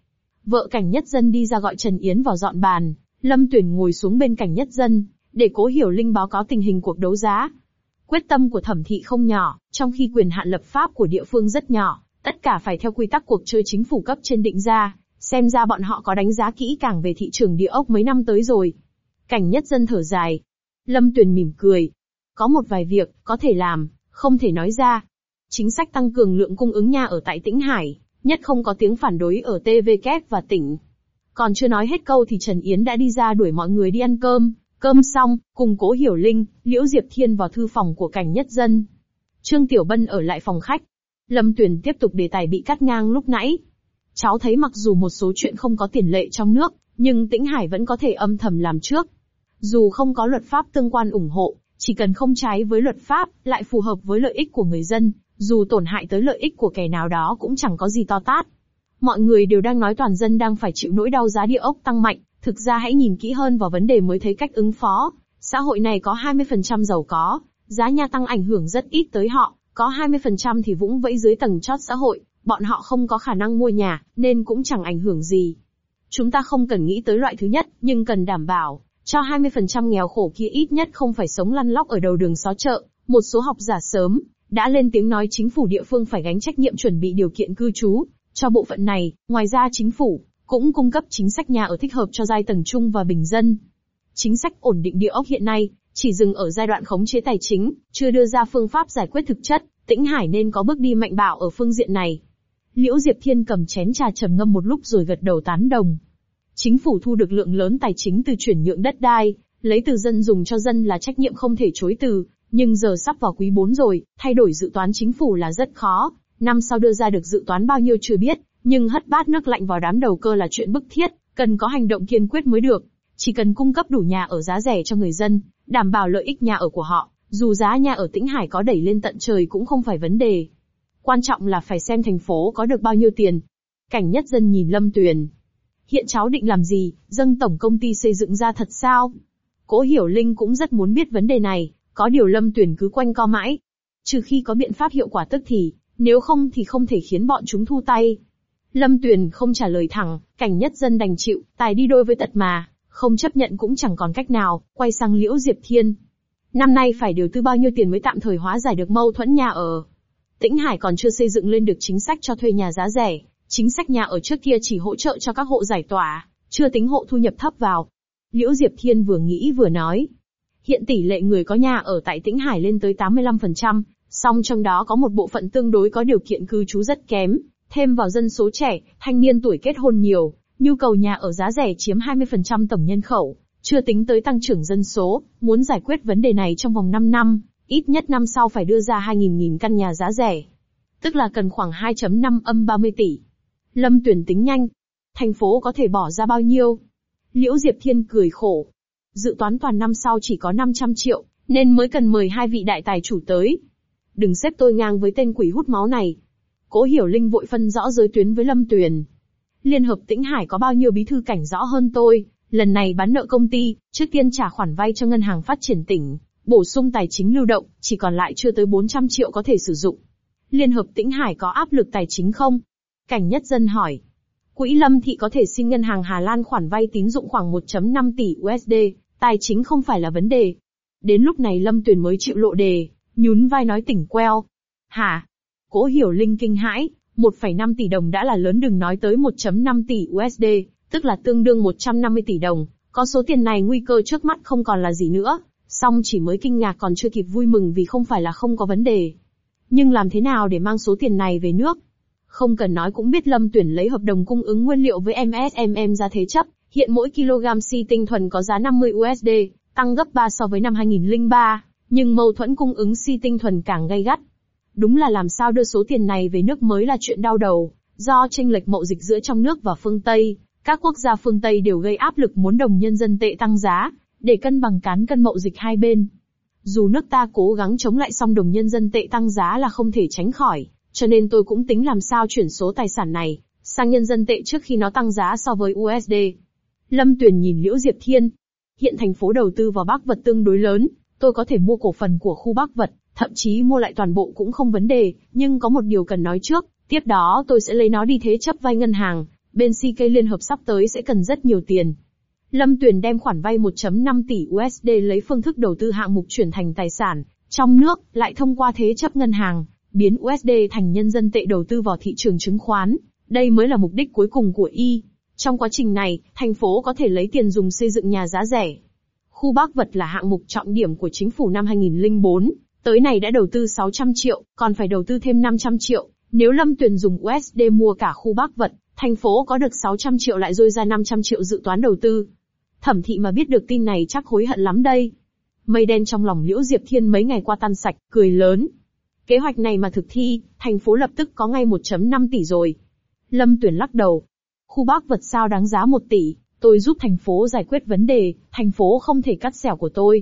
Vợ Cảnh Nhất Dân đi ra gọi Trần Yến vào dọn bàn, Lâm Tuyền ngồi xuống bên Cảnh Nhất Dân, để Cố Hiểu Linh báo cáo tình hình cuộc đấu giá. Quyết tâm của Thẩm thị không nhỏ, trong khi quyền hạn lập pháp của địa phương rất nhỏ, tất cả phải theo quy tắc cuộc chơi chính phủ cấp trên định ra, xem ra bọn họ có đánh giá kỹ càng về thị trường địa ốc mấy năm tới rồi. Cảnh Nhất Dân thở dài. Lâm Tuyền mỉm cười. Có một vài việc, có thể làm, không thể nói ra. Chính sách tăng cường lượng cung ứng nhà ở tại Tĩnh Hải, nhất không có tiếng phản đối ở tê vê kép và tỉnh. Còn chưa nói hết câu thì Trần Yến đã đi ra đuổi mọi người đi ăn cơm. Cơm xong, cùng Cố Hiểu Linh, Liễu Diệp Thiên vào thư phòng của Cảnh Nhất Dân. Trương Tiểu Bân ở lại phòng khách. Lâm Tuyền tiếp tục đề tài bị cắt ngang lúc nãy. Cháu thấy mặc dù một số chuyện không có tiền lệ trong nước, nhưng Tĩnh Hải vẫn có thể âm thầm làm trước. Dù không có luật pháp tương quan ủng hộ, chỉ cần không trái với luật pháp, lại phù hợp với lợi ích của người dân, dù tổn hại tới lợi ích của kẻ nào đó cũng chẳng có gì to tát. Mọi người đều đang nói toàn dân đang phải chịu nỗi đau giá địa ốc tăng mạnh, thực ra hãy nhìn kỹ hơn vào vấn đề mới thấy cách ứng phó. Xã hội này có hai mươi phần trăm giàu có, giá nhà tăng ảnh hưởng rất ít tới họ, có hai mươi phần trăm thì vũng vẫy dưới tầng chót xã hội, bọn họ không có khả năng mua nhà, nên cũng chẳng ảnh hưởng gì. Chúng ta không cần nghĩ tới loại thứ nhất, nhưng cần đảm bảo, cho hai mươi phần trăm nghèo khổ kia ít nhất không phải sống lăn lóc ở đầu đường xó chợ. Một số học giả sớm đã lên tiếng nói chính phủ địa phương phải gánh trách nhiệm chuẩn bị điều kiện cư trú cho bộ phận này. Ngoài ra chính phủ cũng cung cấp chính sách nhà ở thích hợp cho giai tầng trung và bình dân. Chính sách ổn định địa ốc hiện nay chỉ dừng ở giai đoạn khống chế tài chính, chưa đưa ra phương pháp giải quyết thực chất. Tĩnh Hải nên có bước đi mạnh bạo ở phương diện này. Liễu Diệp Thiên cầm chén trà trầm ngâm một lúc rồi gật đầu tán đồng. Chính phủ thu được lượng lớn tài chính từ chuyển nhượng đất đai, lấy từ dân dùng cho dân là trách nhiệm không thể chối từ, nhưng giờ sắp vào quý bốn rồi, thay đổi dự toán chính phủ là rất khó, năm sau đưa ra được dự toán bao nhiêu chưa biết, nhưng hất bát nước lạnh vào đám đầu cơ là chuyện bức thiết, cần có hành động kiên quyết mới được. Chỉ cần cung cấp đủ nhà ở giá rẻ cho người dân, đảm bảo lợi ích nhà ở của họ, dù giá nhà ở Tĩnh Hải có đẩy lên tận trời cũng không phải vấn đề. Quan trọng là phải xem thành phố có được bao nhiêu tiền. Cảnh Nhất Dân nhìn Lâm Tuyền. Hiện cháu định làm gì, dâng tổng công ty xây dựng ra thật sao? Cố Hiểu Linh cũng rất muốn biết vấn đề này, có điều Lâm Tuyền cứ quanh co mãi. Trừ khi có biện pháp hiệu quả tức thì, nếu không thì không thể khiến bọn chúng thu tay. Lâm Tuyền không trả lời thẳng, Cảnh Nhất Dân đành chịu, tài đi đôi với tật mà, không chấp nhận cũng chẳng còn cách nào, quay sang Liễu Diệp Thiên. Năm nay phải đầu tư bao nhiêu tiền mới tạm thời hóa giải được mâu thuẫn nhà ở? Tĩnh Hải còn chưa xây dựng lên được chính sách cho thuê nhà giá rẻ, chính sách nhà ở trước kia chỉ hỗ trợ cho các hộ giải tỏa, chưa tính hộ thu nhập thấp vào. Liễu Diệp Thiên vừa nghĩ vừa nói. Hiện tỷ lệ người có nhà ở tại Tĩnh Hải lên tới tám mươi lăm phần trăm, song trong đó có một bộ phận tương đối có điều kiện cư trú rất kém, thêm vào dân số trẻ, thanh niên tuổi kết hôn nhiều, nhu cầu nhà ở giá rẻ chiếm hai mươi phần trăm tổng nhân khẩu, chưa tính tới tăng trưởng dân số, muốn giải quyết vấn đề này trong vòng năm năm, ít nhất năm sau phải đưa ra hai nghìn nghìn căn nhà giá rẻ. Tức là cần khoảng hai phẩy năm âm ba mươi tỷ. Lâm Tuyền tính nhanh. Thành phố có thể bỏ ra bao nhiêu? Liễu Diệp Thiên cười khổ. Dự toán toàn năm sau chỉ có năm trăm triệu, nên mới cần mời hai vị đại tài chủ tới. Đừng xếp tôi ngang với tên quỷ hút máu này. Cố Hiểu Linh vội phân rõ giới tuyến với Lâm Tuyền. Liên hợp Tĩnh Hải có bao nhiêu bí thư cảnh rõ hơn tôi, lần này bán nợ công ty, trước tiên trả khoản vay cho ngân hàng phát triển tỉnh, bổ sung tài chính lưu động, chỉ còn lại chưa tới bốn trăm triệu có thể sử dụng. Liên hợp Tĩnh Hải có áp lực tài chính không? Cảnh Nhất Dân hỏi. Quỹ Lâm thị có thể xin ngân hàng Hà Lan khoản vay tín dụng khoảng một phẩy năm tỷ u ét đê, tài chính không phải là vấn đề. Đến lúc này Lâm Tuyền mới chịu lộ đề, nhún vai nói tỉnh queo. Hả? Cố Hiểu Linh kinh hãi, một phẩy năm tỷ đồng đã là lớn, đừng nói tới một phẩy năm tỷ u ét đê, tức là tương đương một trăm năm mươi tỷ đồng, có số tiền này nguy cơ trước mắt không còn là gì nữa, song chỉ mới kinh ngạc còn chưa kịp vui mừng vì không phải là không có vấn đề. Nhưng làm thế nào để mang số tiền này về nước? Không cần nói cũng biết Lâm Tuyền lấy hợp đồng cung ứng nguyên liệu với em ét em em ra thế chấp, hiện mỗi kg xi tinh thuần có giá năm mươi u ét đê, tăng gấp ba so với năm hai nghìn lẻ ba, nhưng mâu thuẫn cung ứng xi tinh thuần càng gay gắt. Đúng là làm sao đưa số tiền này về nước mới là chuyện đau đầu, do chênh lệch mậu dịch giữa trong nước và phương Tây, các quốc gia phương Tây đều gây áp lực muốn đồng nhân dân tệ tăng giá, để cân bằng cán cân mậu dịch hai bên. Dù nước ta cố gắng chống lại song đồng nhân dân tệ tăng giá là không thể tránh khỏi, cho nên tôi cũng tính làm sao chuyển số tài sản này sang nhân dân tệ trước khi nó tăng giá so với u ét đê. Lâm Tuyền nhìn Liễu Diệp Thiên. Hiện thành phố đầu tư vào Bắc Vật tương đối lớn, tôi có thể mua cổ phần của khu Bắc Vật, thậm chí mua lại toàn bộ cũng không vấn đề, nhưng có một điều cần nói trước, tiếp đó tôi sẽ lấy nó đi thế chấp vay ngân hàng, Bên xê ca Liên Hợp sắp tới sẽ cần rất nhiều tiền. Lâm Tuyền đem khoản vay một phẩy năm tỷ u ét đê lấy phương thức đầu tư hạng mục chuyển thành tài sản trong nước, lại thông qua thế chấp ngân hàng, biến u ét đê thành nhân dân tệ đầu tư vào thị trường chứng khoán. Đây mới là mục đích cuối cùng của y. Trong quá trình này, thành phố có thể lấy tiền dùng xây dựng nhà giá rẻ. Khu Bắc Vật là hạng mục trọng điểm của chính phủ năm hai nghìn lẻ bốn, tới này đã đầu tư sáu trăm triệu, còn phải đầu tư thêm năm trăm triệu. Nếu Lâm Tuyền dùng u ét đê mua cả khu Bắc Vật, thành phố có được sáu trăm triệu lại dôi ra năm trăm triệu dự toán đầu tư. Thẩm Thị mà biết được tin này chắc hối hận lắm đây. Mây đen trong lòng Liễu Diệp Thiên mấy ngày qua tan sạch, cười lớn. Kế hoạch này mà thực thi, thành phố lập tức có ngay một phẩy năm tỷ rồi. Lâm Tuyền lắc đầu. Khu Bắc Vật sao đáng giá một tỷ, tôi giúp thành phố giải quyết vấn đề, thành phố không thể cắt xẻo của tôi.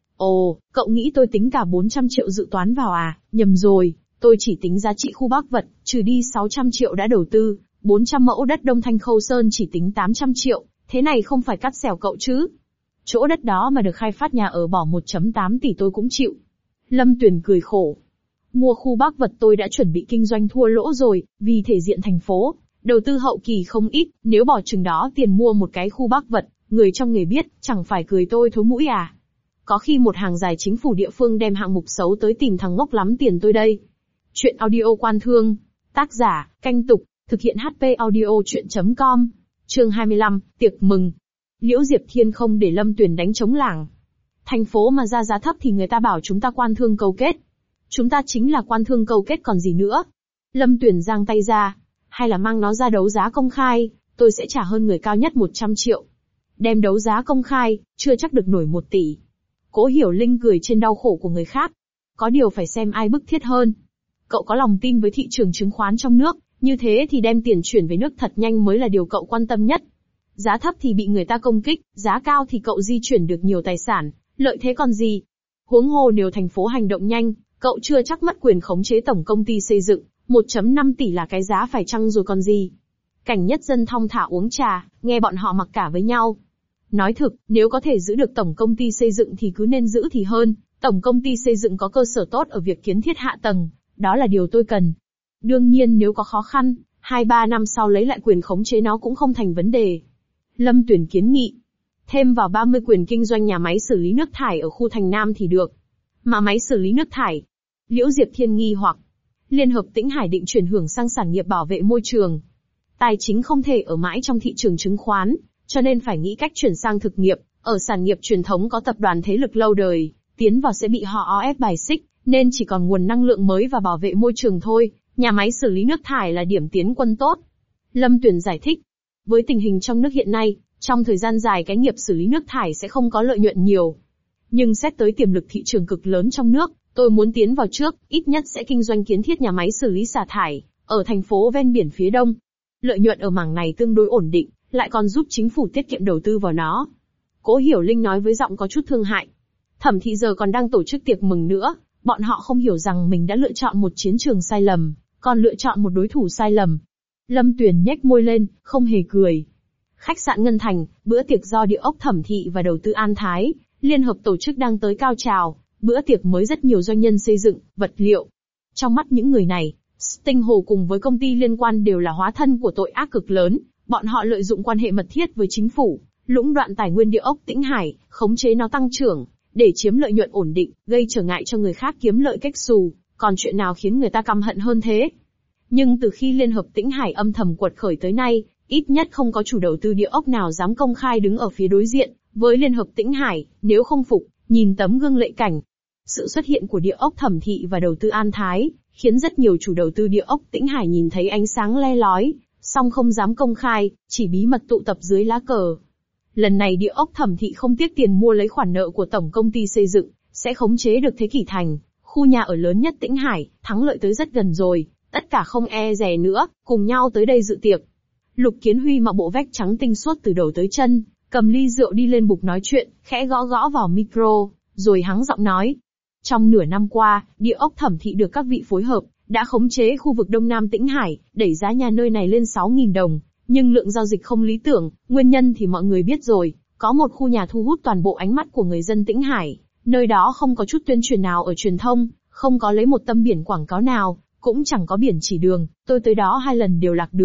Ồ, cậu nghĩ tôi tính cả bốn trăm triệu dự toán vào à? Nhầm rồi, tôi chỉ tính giá trị khu Bắc Vật, trừ đi sáu trăm triệu đã đầu tư, bốn trăm mẫu đất Đông Thanh Khâu Sơn chỉ tính tám trăm triệu, thế này không phải cắt xẻo cậu chứ? Chỗ đất đó mà được khai phát nhà ở bỏ một phẩy tám tỷ tôi cũng chịu. Lâm Tuyền cười khổ. Mua khu Bắc Vật tôi đã chuẩn bị kinh doanh thua lỗ rồi, vì thể diện thành phố, đầu tư hậu kỳ không ít, nếu bỏ chừng đó tiền mua một cái khu Bắc Vật, người trong nghề biết, chẳng phải cười tôi thối mũi à? Có khi một hàng dài chính phủ địa phương đem hạng mục xấu tới tìm thằng ngốc lắm tiền tôi đây. Chuyện audio Quan Thương. Tác giả, Canh Tục, thực hiện hát pê audio chuyện chấm com. Chương hai mươi lăm, tiệc mừng. Liễu Diệp Thiên không để Lâm Tuyền đánh trống lảng. Thành phố mà ra giá thấp thì người ta bảo chúng ta quan thương câu kết. Chúng ta chính là quan thương câu kết còn gì nữa. Lâm Tuyền giang tay ra. Hay là mang nó ra đấu giá công khai, tôi sẽ trả hơn người cao nhất một trăm triệu. Đem đấu giá công khai, chưa chắc được nổi một tỷ. Cố Hiểu Linh cười trên đau khổ của người khác. Có điều phải xem ai bức thiết hơn. Cậu có lòng tin với thị trường chứng khoán trong nước, như thế thì đem tiền chuyển về nước thật nhanh mới là điều cậu quan tâm nhất. Giá thấp thì bị người ta công kích, giá cao thì cậu di chuyển được nhiều tài sản, lợi thế còn gì. Huống hồ nếu thành phố hành động nhanh, cậu chưa chắc mất quyền khống chế tổng công ty xây dựng, một phẩy năm tỷ là cái giá phải chăng rồi còn gì. Cảnh Nhất Dân thong thả uống trà, nghe bọn họ mặc cả với nhau. Nói thực, nếu có thể giữ được tổng công ty xây dựng thì cứ nên giữ thì hơn, tổng công ty xây dựng có cơ sở tốt ở việc kiến thiết hạ tầng, đó là điều tôi cần. Đương nhiên nếu có khó khăn, hai ba năm sau lấy lại quyền khống chế nó cũng không thành vấn đề. Lâm Tuyền kiến nghị. Thêm vào ba mươi quyền kinh doanh nhà máy xử lý nước thải ở khu Thành Nam thì được. Mà máy xử lý nước thải? Liễu Diệp Thiên nghi hoặc. Liên Hợp Tĩnh Hải định chuyển hưởng sang sản nghiệp bảo vệ môi trường. Tài chính không thể ở mãi trong thị trường chứng khoán, cho nên phải nghĩ cách chuyển sang thực nghiệp. Ở sản nghiệp truyền thống có tập đoàn thế lực lâu đời, tiến vào sẽ bị họ o ép bài xích, nên chỉ còn nguồn năng lượng mới và bảo vệ môi trường thôi. Nhà máy xử lý nước thải là điểm tiến quân tốt. Lâm Tuyền giải thích. Với tình hình trong nước hiện nay, trong thời gian dài cái nghiệp xử lý nước thải sẽ không có lợi nhuận nhiều. Nhưng xét tới tiềm lực thị trường cực lớn trong nước, tôi muốn tiến vào trước, ít nhất sẽ kinh doanh kiến thiết nhà máy xử lý xả thải, ở thành phố ven biển phía đông. Lợi nhuận ở mảng này tương đối ổn định, lại còn giúp chính phủ tiết kiệm đầu tư vào nó. Cố Hiểu Linh nói với giọng có chút thương hại. Thẩm Thị giờ còn đang tổ chức tiệc mừng nữa, bọn họ không hiểu rằng mình đã lựa chọn một chiến trường sai lầm, còn lựa chọn một đối thủ sai lầm. Lâm Tuyền nhếch môi lên, không hề cười. Khách sạn Ngân Thành, bữa tiệc do Địa ốc Thẩm Thị và Đầu tư An Thái liên hợp tổ chức đang tới cao trào, bữa tiệc mới rất nhiều doanh nhân xây dựng, vật liệu. Trong mắt những người này, Sting Hồ cùng với công ty liên quan đều là hóa thân của tội ác cực lớn, bọn họ lợi dụng quan hệ mật thiết với chính phủ, lũng đoạn tài nguyên Địa ốc Tĩnh Hải, khống chế nó tăng trưởng, để chiếm lợi nhuận ổn định, gây trở ngại cho người khác kiếm lợi cách xù, còn chuyện nào khiến người ta căm hận hơn thế. Nhưng từ khi Liên hợp Tĩnh Hải âm thầm quật khởi tới nay, ít nhất không có chủ đầu tư địa ốc nào dám công khai đứng ở phía đối diện với Liên hợp Tĩnh Hải, nếu không phục, nhìn tấm gương lệ cảnh. Sự xuất hiện của Địa ốc Thẩm Thị và Đầu tư An Thái, khiến rất nhiều chủ đầu tư Địa ốc Tĩnh Hải nhìn thấy ánh sáng le lói, song không dám công khai, chỉ bí mật tụ tập dưới lá cờ. Lần này Địa ốc Thẩm Thị không tiếc tiền mua lấy khoản nợ của tổng công ty xây dựng, sẽ khống chế được Thế Kỷ Thành, khu nhà ở lớn nhất Tĩnh Hải, thắng lợi tới rất gần rồi, tất cả không e dè nữa, cùng nhau tới đây dự tiệc. Lục Kiến Huy mặc bộ vest trắng tinh suốt từ đầu tới chân, cầm ly rượu đi lên bục nói chuyện, khẽ gõ gõ vào micro, rồi hắng giọng nói. Trong nửa năm qua, Địa ốc Thẩm Thị được các vị phối hợp, đã khống chế khu vực Đông Nam Tĩnh Hải, đẩy giá nhà nơi này lên sáu nghìn đồng, nhưng lượng giao dịch không lý tưởng, nguyên nhân thì mọi người biết rồi, có một khu nhà thu hút toàn bộ ánh mắt của người dân Tĩnh Hải, nơi đó không có chút tuyên truyền nào ở truyền thông, không có lấy một tấm biển quảng cáo nào, cũng chẳng có biển chỉ đường, tôi tới đó hai lần đều lạc đường,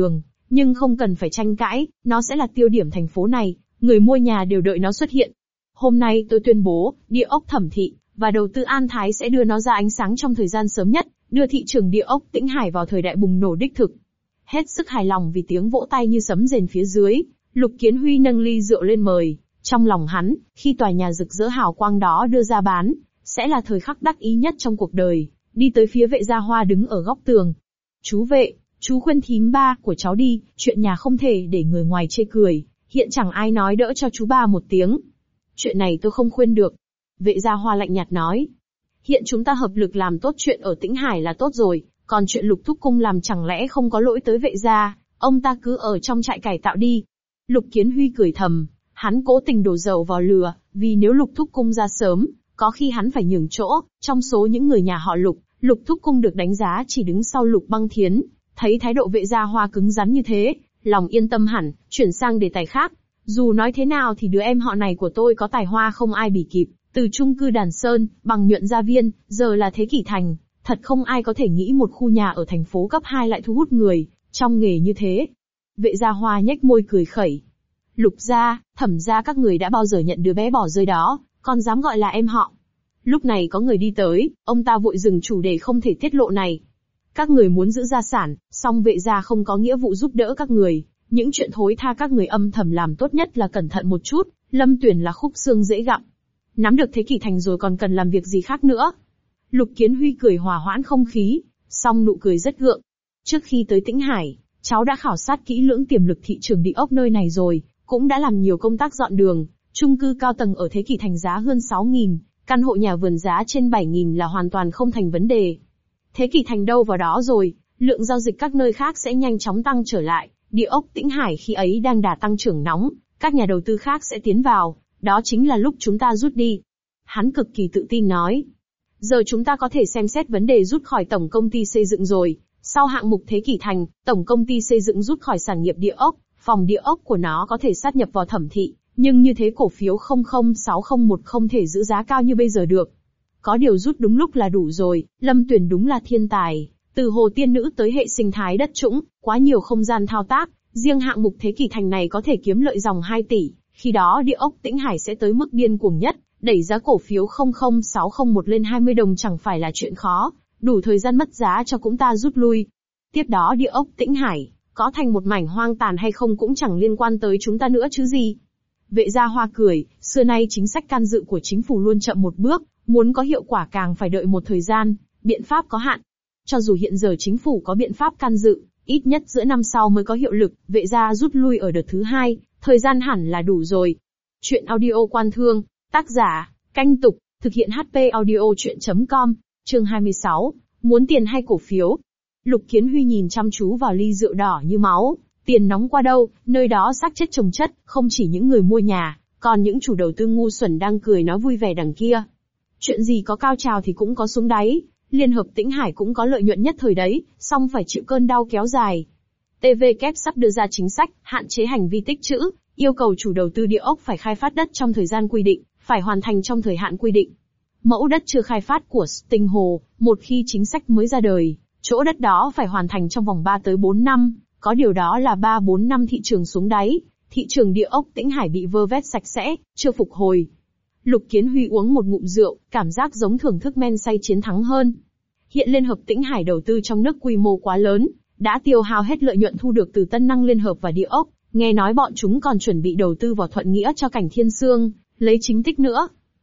Nhưng không cần phải tranh cãi, nó sẽ là tiêu điểm thành phố này, người mua nhà đều đợi nó xuất hiện. Hôm nay tôi tuyên bố, địa ốc Thẩm Thị và đầu tư An Thái sẽ đưa nó ra ánh sáng trong thời gian sớm nhất, đưa thị trường địa ốc Tĩnh Hải vào thời đại bùng nổ đích thực. Hết sức hài lòng vì tiếng vỗ tay như sấm rền phía dưới, Lục Kiến Huy nâng ly rượu lên mời. Trong lòng hắn, khi tòa nhà rực rỡ hào quang đó đưa ra bán, sẽ là thời khắc đắc ý nhất trong cuộc đời. Đi tới phía Vệ Gia Hoa đứng ở góc tường. Chú Vệ, chú khuyên thím ba của cháu đi, chuyện nhà không thể để người ngoài chê cười, hiện chẳng ai nói đỡ cho chú ba một tiếng. Chuyện này tôi không khuyên được. Vệ Gia Hoa lạnh nhạt nói. Hiện chúng ta hợp lực làm tốt chuyện ở Tĩnh Hải là tốt rồi, còn chuyện Lục Thúc Cung làm chẳng lẽ không có lỗi tới Vệ gia, ông ta cứ ở trong trại cải tạo đi. Lục Kiến Huy cười thầm, hắn cố tình đổ dầu vào lửa, vì nếu Lục Thúc Cung ra sớm, có khi hắn phải nhường chỗ. Trong số những người nhà họ Lục, Lục Thúc Cung được đánh giá chỉ đứng sau Lục Băng Thiến. Thấy thái độ Vệ Gia Hoa cứng rắn như thế, lòng yên tâm hẳn, chuyển sang đề tài khác. Dù nói thế nào thì đứa em họ này của tôi có tài hoa không ai bì kịp, từ chung cư Đàn Sơn, bằng nhuận gia viên, giờ là Thế Kỷ Thành. Thật không ai có thể nghĩ một khu nhà ở thành phố cấp hai lại thu hút người, trong nghề như thế. Vệ Gia Hoa nhếch môi cười khẩy. Lục gia, Thẩm gia các người đã bao giờ nhận đứa bé bỏ rơi đó, còn dám gọi là em họ. Lúc này có người đi tới, ông ta vội dừng chủ đề không thể tiết lộ này. Các người muốn giữ gia sản, song Vệ gia không có nghĩa vụ giúp đỡ các người. Những chuyện thối tha các người âm thầm làm tốt nhất là cẩn thận một chút, Lâm Tuyển là khúc xương dễ gặm. Nắm được Thế Kỷ Thành rồi còn cần làm việc gì khác nữa. Lục Kiến Huy cười hòa hoãn không khí, song nụ cười rất gượng. Trước khi tới Tĩnh Hải, cháu đã khảo sát kỹ lưỡng tiềm lực thị trường địa ốc nơi này rồi, cũng đã làm nhiều công tác dọn đường. Chung cư cao tầng ở Thế Kỷ Thành giá hơn sáu nghìn, căn hộ nhà vườn giá trên bảy nghìn là hoàn toàn không thành vấn đề. Thế Kỷ Thành đâu vào đó rồi, lượng giao dịch các nơi khác sẽ nhanh chóng tăng trở lại. Địa ốc Tĩnh Hải khi ấy đang đà tăng trưởng nóng, các nhà đầu tư khác sẽ tiến vào, đó chính là lúc chúng ta rút đi. Hắn cực kỳ tự tin nói. Giờ chúng ta có thể xem xét vấn đề rút khỏi tổng công ty xây dựng rồi. Sau hạng mục Thế Kỷ Thành, tổng công ty xây dựng rút khỏi sản nghiệp địa ốc, phòng địa ốc của nó có thể sát nhập vào Thẩm Thị, nhưng như thế cổ phiếu không không sáu không một không thể giữ giá cao như bây giờ được. Có điều rút đúng lúc là đủ rồi, Lâm Tuyển đúng là thiên tài. Từ hồ tiên nữ tới hệ sinh thái đất trũng, quá nhiều không gian thao tác, riêng hạng mục Thế Kỷ Thành này có thể kiếm lợi dòng hai tỷ, khi đó địa ốc Tĩnh Hải sẽ tới mức điên cuồng nhất, đẩy giá cổ phiếu không không sáu không một lên hai mươi đồng chẳng phải là chuyện khó, đủ thời gian mất giá cho chúng ta rút lui. Tiếp đó địa ốc Tĩnh Hải, có thành một mảnh hoang tàn hay không cũng chẳng liên quan tới chúng ta nữa chứ gì. Vệ Gia Hoa cười, xưa nay chính sách can dự của chính phủ luôn chậm một bước, muốn có hiệu quả càng phải đợi một thời gian, biện pháp có hạn. Cho dù hiện giờ chính phủ có biện pháp can dự, ít nhất giữa năm sau mới có hiệu lực, Vệ gia rút lui ở đợt thứ hai, thời gian hẳn là đủ rồi. Chuyện audio quan thương, tác giả, Canh Tục, thực hiện hát pê audio chuyện chấm com, chương hai mươi sáu, muốn tiền hay cổ phiếu. Lục Kiến Huy nhìn chăm chú vào ly rượu đỏ như máu, tiền nóng qua đâu, nơi đó xác chết chồng chất, không chỉ những người mua nhà, còn những chủ đầu tư ngu xuẩn đang cười nói vui vẻ đằng kia. Chuyện gì có cao trào thì cũng có xuống đáy. Liên hợp Tĩnh Hải cũng có lợi nhuận nhất thời đấy, song phải chịu cơn đau kéo dài. tê vê kép sắp đưa ra chính sách, hạn chế hành vi tích trữ, yêu cầu chủ đầu tư địa ốc phải khai phát đất trong thời gian quy định, phải hoàn thành trong thời hạn quy định. Mẫu đất chưa khai phát của Sting Hồ, một khi chính sách mới ra đời, chỗ đất đó phải hoàn thành trong vòng ba tới bốn năm, có điều đó là ba bốn năm thị trường xuống đáy, thị trường địa ốc Tĩnh Hải bị vơ vét sạch sẽ, chưa phục hồi. Lục Kiến Huy uống một ngụm rượu, cảm giác giống thưởng thức men say chiến thắng hơn. Hiện Liên hợp Tĩnh Hải đầu tư trong nước quy mô quá lớn, đã tiêu hao hết lợi nhuận thu được từ Tân Năng Liên hợp và địa ốc, nghe nói bọn chúng còn chuẩn bị đầu tư vào Thuận Nghĩa cho Cảnh Thiên Sương, lấy chính tích nữa.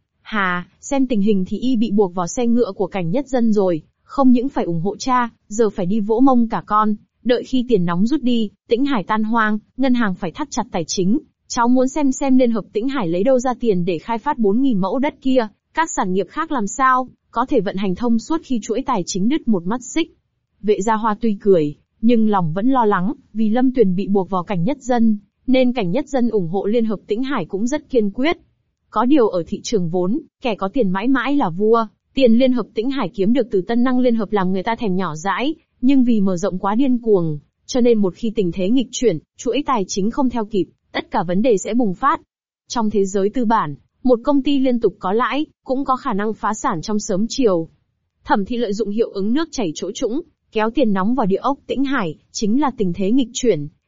Hà, xem tình hình thì y bị buộc vào xe ngựa của Cảnh Nhất Dân rồi, không những phải ủng hộ cha, giờ phải đi vỗ mông cả con, đợi khi tiền nóng rút đi, Tĩnh Hải tan hoang, ngân hàng phải thắt chặt tài chính. Cháu muốn xem xem Liên hợp Tĩnh Hải lấy đâu ra tiền để khai phát bốn nghìn mẫu đất kia, các sản nghiệp khác làm sao, có thể vận hành thông suốt khi chuỗi tài chính đứt một mắt xích. Vệ Gia Hoa tuy cười, nhưng lòng vẫn lo lắng, vì Lâm Tuyền bị buộc vào Cảnh Nhất Dân, nên Cảnh Nhất Dân ủng hộ Liên hợp Tĩnh Hải cũng rất kiên quyết. Có điều ở thị trường vốn, kẻ có tiền mãi mãi là vua, tiền Liên hợp Tĩnh Hải kiếm được từ Tân Năng Liên hợp làm người ta thèm nhỏ dãi, nhưng vì mở rộng quá điên cuồng, cho nên một khi tình thế nghịch chuyển, chuỗi tài chính không theo kịp, tất cả vấn đề sẽ bùng phát. Trong thế giới tư bản, một công ty liên tục có lãi, cũng có khả năng phá sản trong sớm chiều. Thẩm Thị lợi dụng hiệu ứng nước chảy chỗ trũng, kéo tiền nóng vào địa ốc Tĩnh Hải, chính là tình thế nghịch chuyển.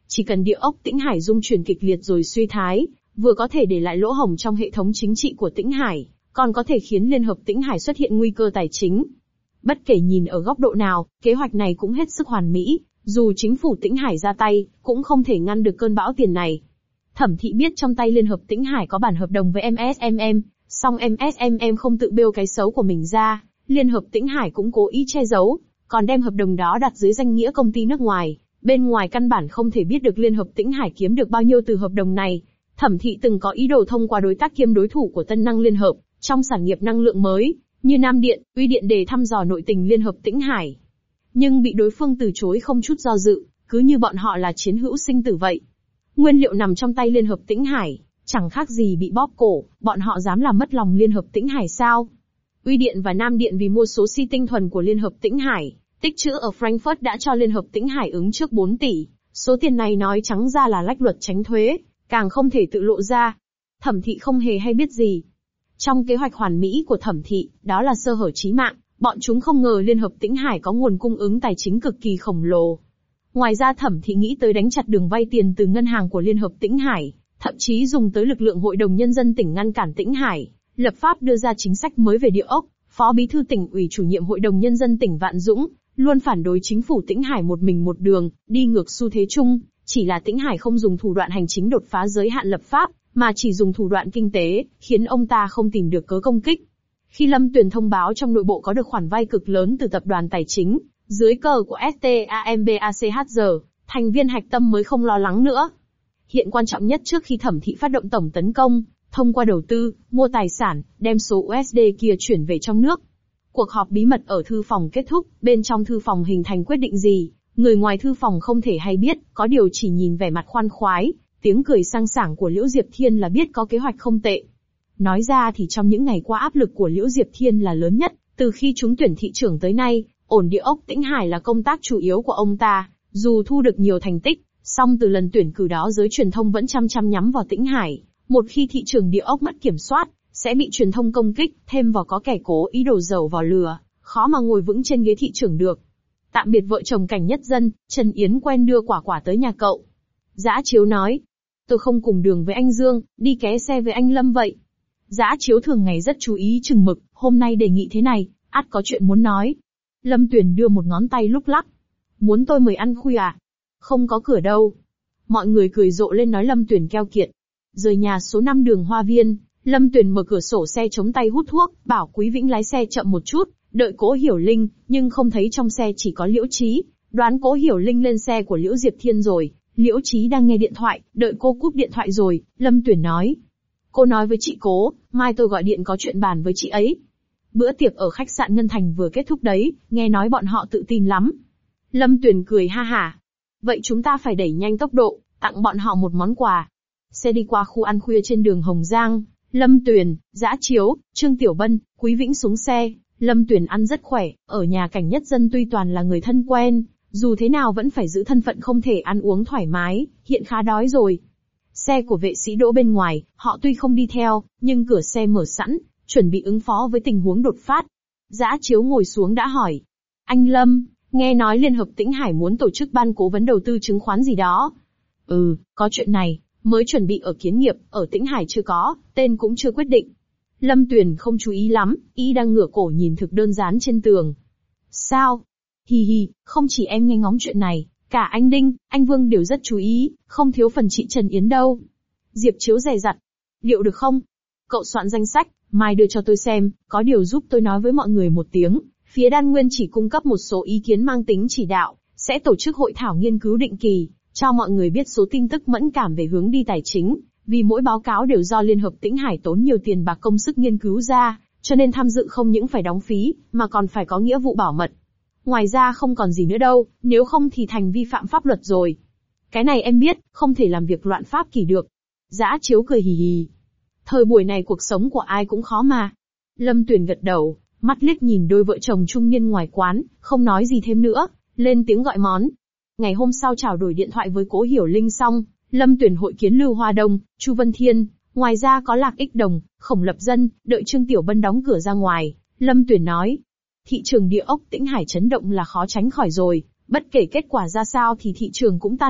Chỉ cần địa ốc Tĩnh Hải dung chuyển kịch liệt rồi suy thái, vừa có thể để lại lỗ hổng trong hệ thống chính trị của Tĩnh Hải, còn có thể khiến Liên hợp Tĩnh Hải xuất hiện nguy cơ tài chính. Bất kể nhìn ở góc độ nào, kế hoạch này cũng hết sức hoàn mỹ, dù chính phủ Tĩnh Hải ra tay, cũng không thể ngăn được cơn bão tiền này. Thẩm Thị biết trong tay Liên hợp Tĩnh Hải có bản hợp đồng với em ét em em, song em ét em em không tự bêu cái xấu của mình ra, Liên hợp Tĩnh Hải cũng cố ý che giấu, còn đem hợp đồng đó đặt dưới danh nghĩa công ty nước ngoài, bên ngoài căn bản không thể biết được Liên hợp Tĩnh Hải kiếm được bao nhiêu từ hợp đồng này. Thẩm Thị từng có ý đồ thông qua đối tác kiêm đối thủ của Tân Năng Liên Hợp, trong sản nghiệp năng lượng mới, như Nam Điện, Uy Điện để thăm dò nội tình Liên hợp Tĩnh Hải. Nhưng bị đối phương từ chối không chút do dự, cứ như bọn họ là chiến hữu sinh tử vậy. Nguyên liệu nằm trong tay Liên hợp Tĩnh Hải, chẳng khác gì bị bóp cổ, bọn họ dám làm mất lòng Liên hợp Tĩnh Hải sao? Uy Điện và Nam Điện vì mua số si tinh thuần của Liên hợp Tĩnh Hải, tích trữ ở Frankfurt đã cho Liên hợp Tĩnh Hải ứng trước bốn tỷ. Số tiền này nói trắng ra là lách luật tránh thuế, càng không thể tự lộ ra. Thẩm Thị không hề hay biết gì. Trong kế hoạch hoàn mỹ của Thẩm Thị, đó là sơ hở chí mạng, bọn chúng không ngờ Liên hợp Tĩnh Hải có nguồn cung ứng tài chính cực kỳ khổng lồ. Ngoài ra Thẩm Thị nghĩ tới đánh chặt đường vay tiền từ ngân hàng của Liên hợp Tĩnh Hải, thậm chí dùng tới lực lượng Hội đồng Nhân dân tỉnh ngăn cản Tĩnh Hải, lập pháp đưa ra chính sách mới về địa ốc. Phó Bí thư tỉnh ủy chủ nhiệm Hội đồng Nhân dân tỉnh Vạn Dũng, luôn phản đối chính phủ Tĩnh Hải một mình một đường, đi ngược xu thế chung, chỉ là Tĩnh Hải không dùng thủ đoạn hành chính đột phá giới hạn lập pháp, mà chỉ dùng thủ đoạn kinh tế, khiến ông ta không tìm được cớ công kích. Khi Lâm Tuyền thông báo trong nội bộ có được khoản vay cực lớn từ tập đoàn tài chính, dưới cờ của STAMBACHR, thành viên hạch tâm mới không lo lắng nữa. Hiện quan trọng nhất trước khi Thẩm Thị phát động tổng tấn công, thông qua đầu tư, mua tài sản, đem số u ét đê kia chuyển về trong nước. Cuộc họp bí mật ở thư phòng kết thúc, bên trong thư phòng hình thành quyết định gì, người ngoài thư phòng không thể hay biết, có điều chỉ nhìn vẻ mặt khoan khoái, tiếng cười sang sảng của Liễu Diệp Thiên là biết có kế hoạch không tệ. Nói ra thì trong những ngày qua áp lực của Liễu Diệp Thiên là lớn nhất, từ khi trúng tuyển thị trưởng tới nay, ổn địa ốc Tĩnh Hải là công tác chủ yếu của ông ta, dù thu được nhiều thành tích, song từ lần tuyển cử đó giới truyền thông vẫn chăm chăm nhắm vào Tĩnh Hải. Một khi thị trường địa ốc mất kiểm soát, sẽ bị truyền thông công kích, thêm vào có kẻ cố ý đổ dầu vào lửa, khó mà ngồi vững trên ghế thị trưởng được. Tạm biệt vợ chồng Cảnh Nhất Dân, Trần Yến quen đưa quả quả tới nhà cậu. Dã Chiếu nói, tôi không cùng đường với anh Dương, đi ké xe với anh Lâm vậy. Dã Chiếu thường ngày rất chú ý chừng mực, hôm nay đề nghị thế này, ắt có chuyện muốn nói. Lâm Tuyền đưa một ngón tay lúc lắc. Muốn tôi mời ăn khuya à? Không có cửa đâu. Mọi người cười rộ lên nói Lâm Tuyền keo kiệt. Rời nhà số năm đường Hoa Viên, Lâm Tuyền mở cửa sổ xe chống tay hút thuốc, bảo Quý Vĩnh lái xe chậm một chút, đợi Cố Hiểu Linh, nhưng không thấy trong xe chỉ có Liễu Chí, đoán Cố Hiểu Linh lên xe của Liễu Diệp Thiên rồi. Liễu Chí đang nghe điện thoại, đợi cô cúp điện thoại rồi, Lâm Tuyền nói. Cô nói với chị Cố, mai tôi gọi điện có chuyện bàn với chị ấy. Bữa tiệc ở khách sạn Ngân Thành vừa kết thúc đấy, nghe nói bọn họ tự tin lắm. Lâm Tuyền cười ha hả. Vậy chúng ta phải đẩy nhanh tốc độ, tặng bọn họ một món quà. Xe đi qua khu ăn khuya trên đường Hồng Giang, Lâm Tuyền, Dã Chiếu, Trương Tiểu Bân, Quý Vĩnh xuống xe. Lâm Tuyền ăn rất khỏe, ở nhà Cảnh Nhất Dân tuy toàn là người thân quen, dù thế nào vẫn phải giữ thân phận không thể ăn uống thoải mái, hiện khá đói rồi. Xe của vệ sĩ đỗ bên ngoài, họ tuy không đi theo, nhưng cửa xe mở sẵn, chuẩn bị ứng phó với tình huống đột phát. Dã Chiếu ngồi xuống đã hỏi. Anh Lâm, nghe nói Liên hợp Tĩnh Hải muốn tổ chức ban cố vấn đầu tư chứng khoán gì đó. Ừ, có chuyện này, mới chuẩn bị ở Kiến Nghiệp, ở Tĩnh Hải chưa có, tên cũng chưa quyết định. Lâm Tuyền không chú ý lắm, y đang ngửa cổ nhìn thực đơn dán trên tường. Sao? Hi hi, không chỉ em nghe ngóng chuyện này, cả anh Đinh, anh Vương đều rất chú ý, không thiếu phần chị Trần Yến đâu. Diệp Chiếu dè dặt. Liệu được không? Cậu soạn danh sách, mai đưa cho tôi xem, có điều giúp tôi nói với mọi người một tiếng. Phía Đan Nguyên chỉ cung cấp một số ý kiến mang tính chỉ đạo, sẽ tổ chức hội thảo nghiên cứu định kỳ, cho mọi người biết số tin tức mẫn cảm về hướng đi tài chính, vì mỗi báo cáo đều do Liên hợp Tĩnh Hải tốn nhiều tiền bạc công sức nghiên cứu ra, cho nên tham dự không những phải đóng phí, mà còn phải có nghĩa vụ bảo mật. Ngoài ra không còn gì nữa đâu, nếu không thì thành vi phạm pháp luật rồi. Cái này em biết, không thể làm việc loạn pháp kỷ được. Dã Chiếu cười hì hì. Thời buổi này cuộc sống của ai cũng khó mà. Lâm Tuyền gật đầu, mắt liếc nhìn đôi vợ chồng trung niên ngoài quán, không nói gì thêm nữa, lên tiếng gọi món. Ngày hôm sau trao đổi điện thoại với Cố Hiểu Linh xong, Lâm Tuyền hội kiến Lưu Hoa Đông, Chu Vân Thiên, ngoài ra có Lạc Ích Đồng, Khổng Lập Dân, đợi Trương Tiểu Bân đóng cửa ra ngoài, Lâm Tuyền nói. Thị trường địa ốc Tĩnh Hải chấn động là khó tránh khỏi rồi, bất kể kết quả ra sao thì thị trường cũng tan nát,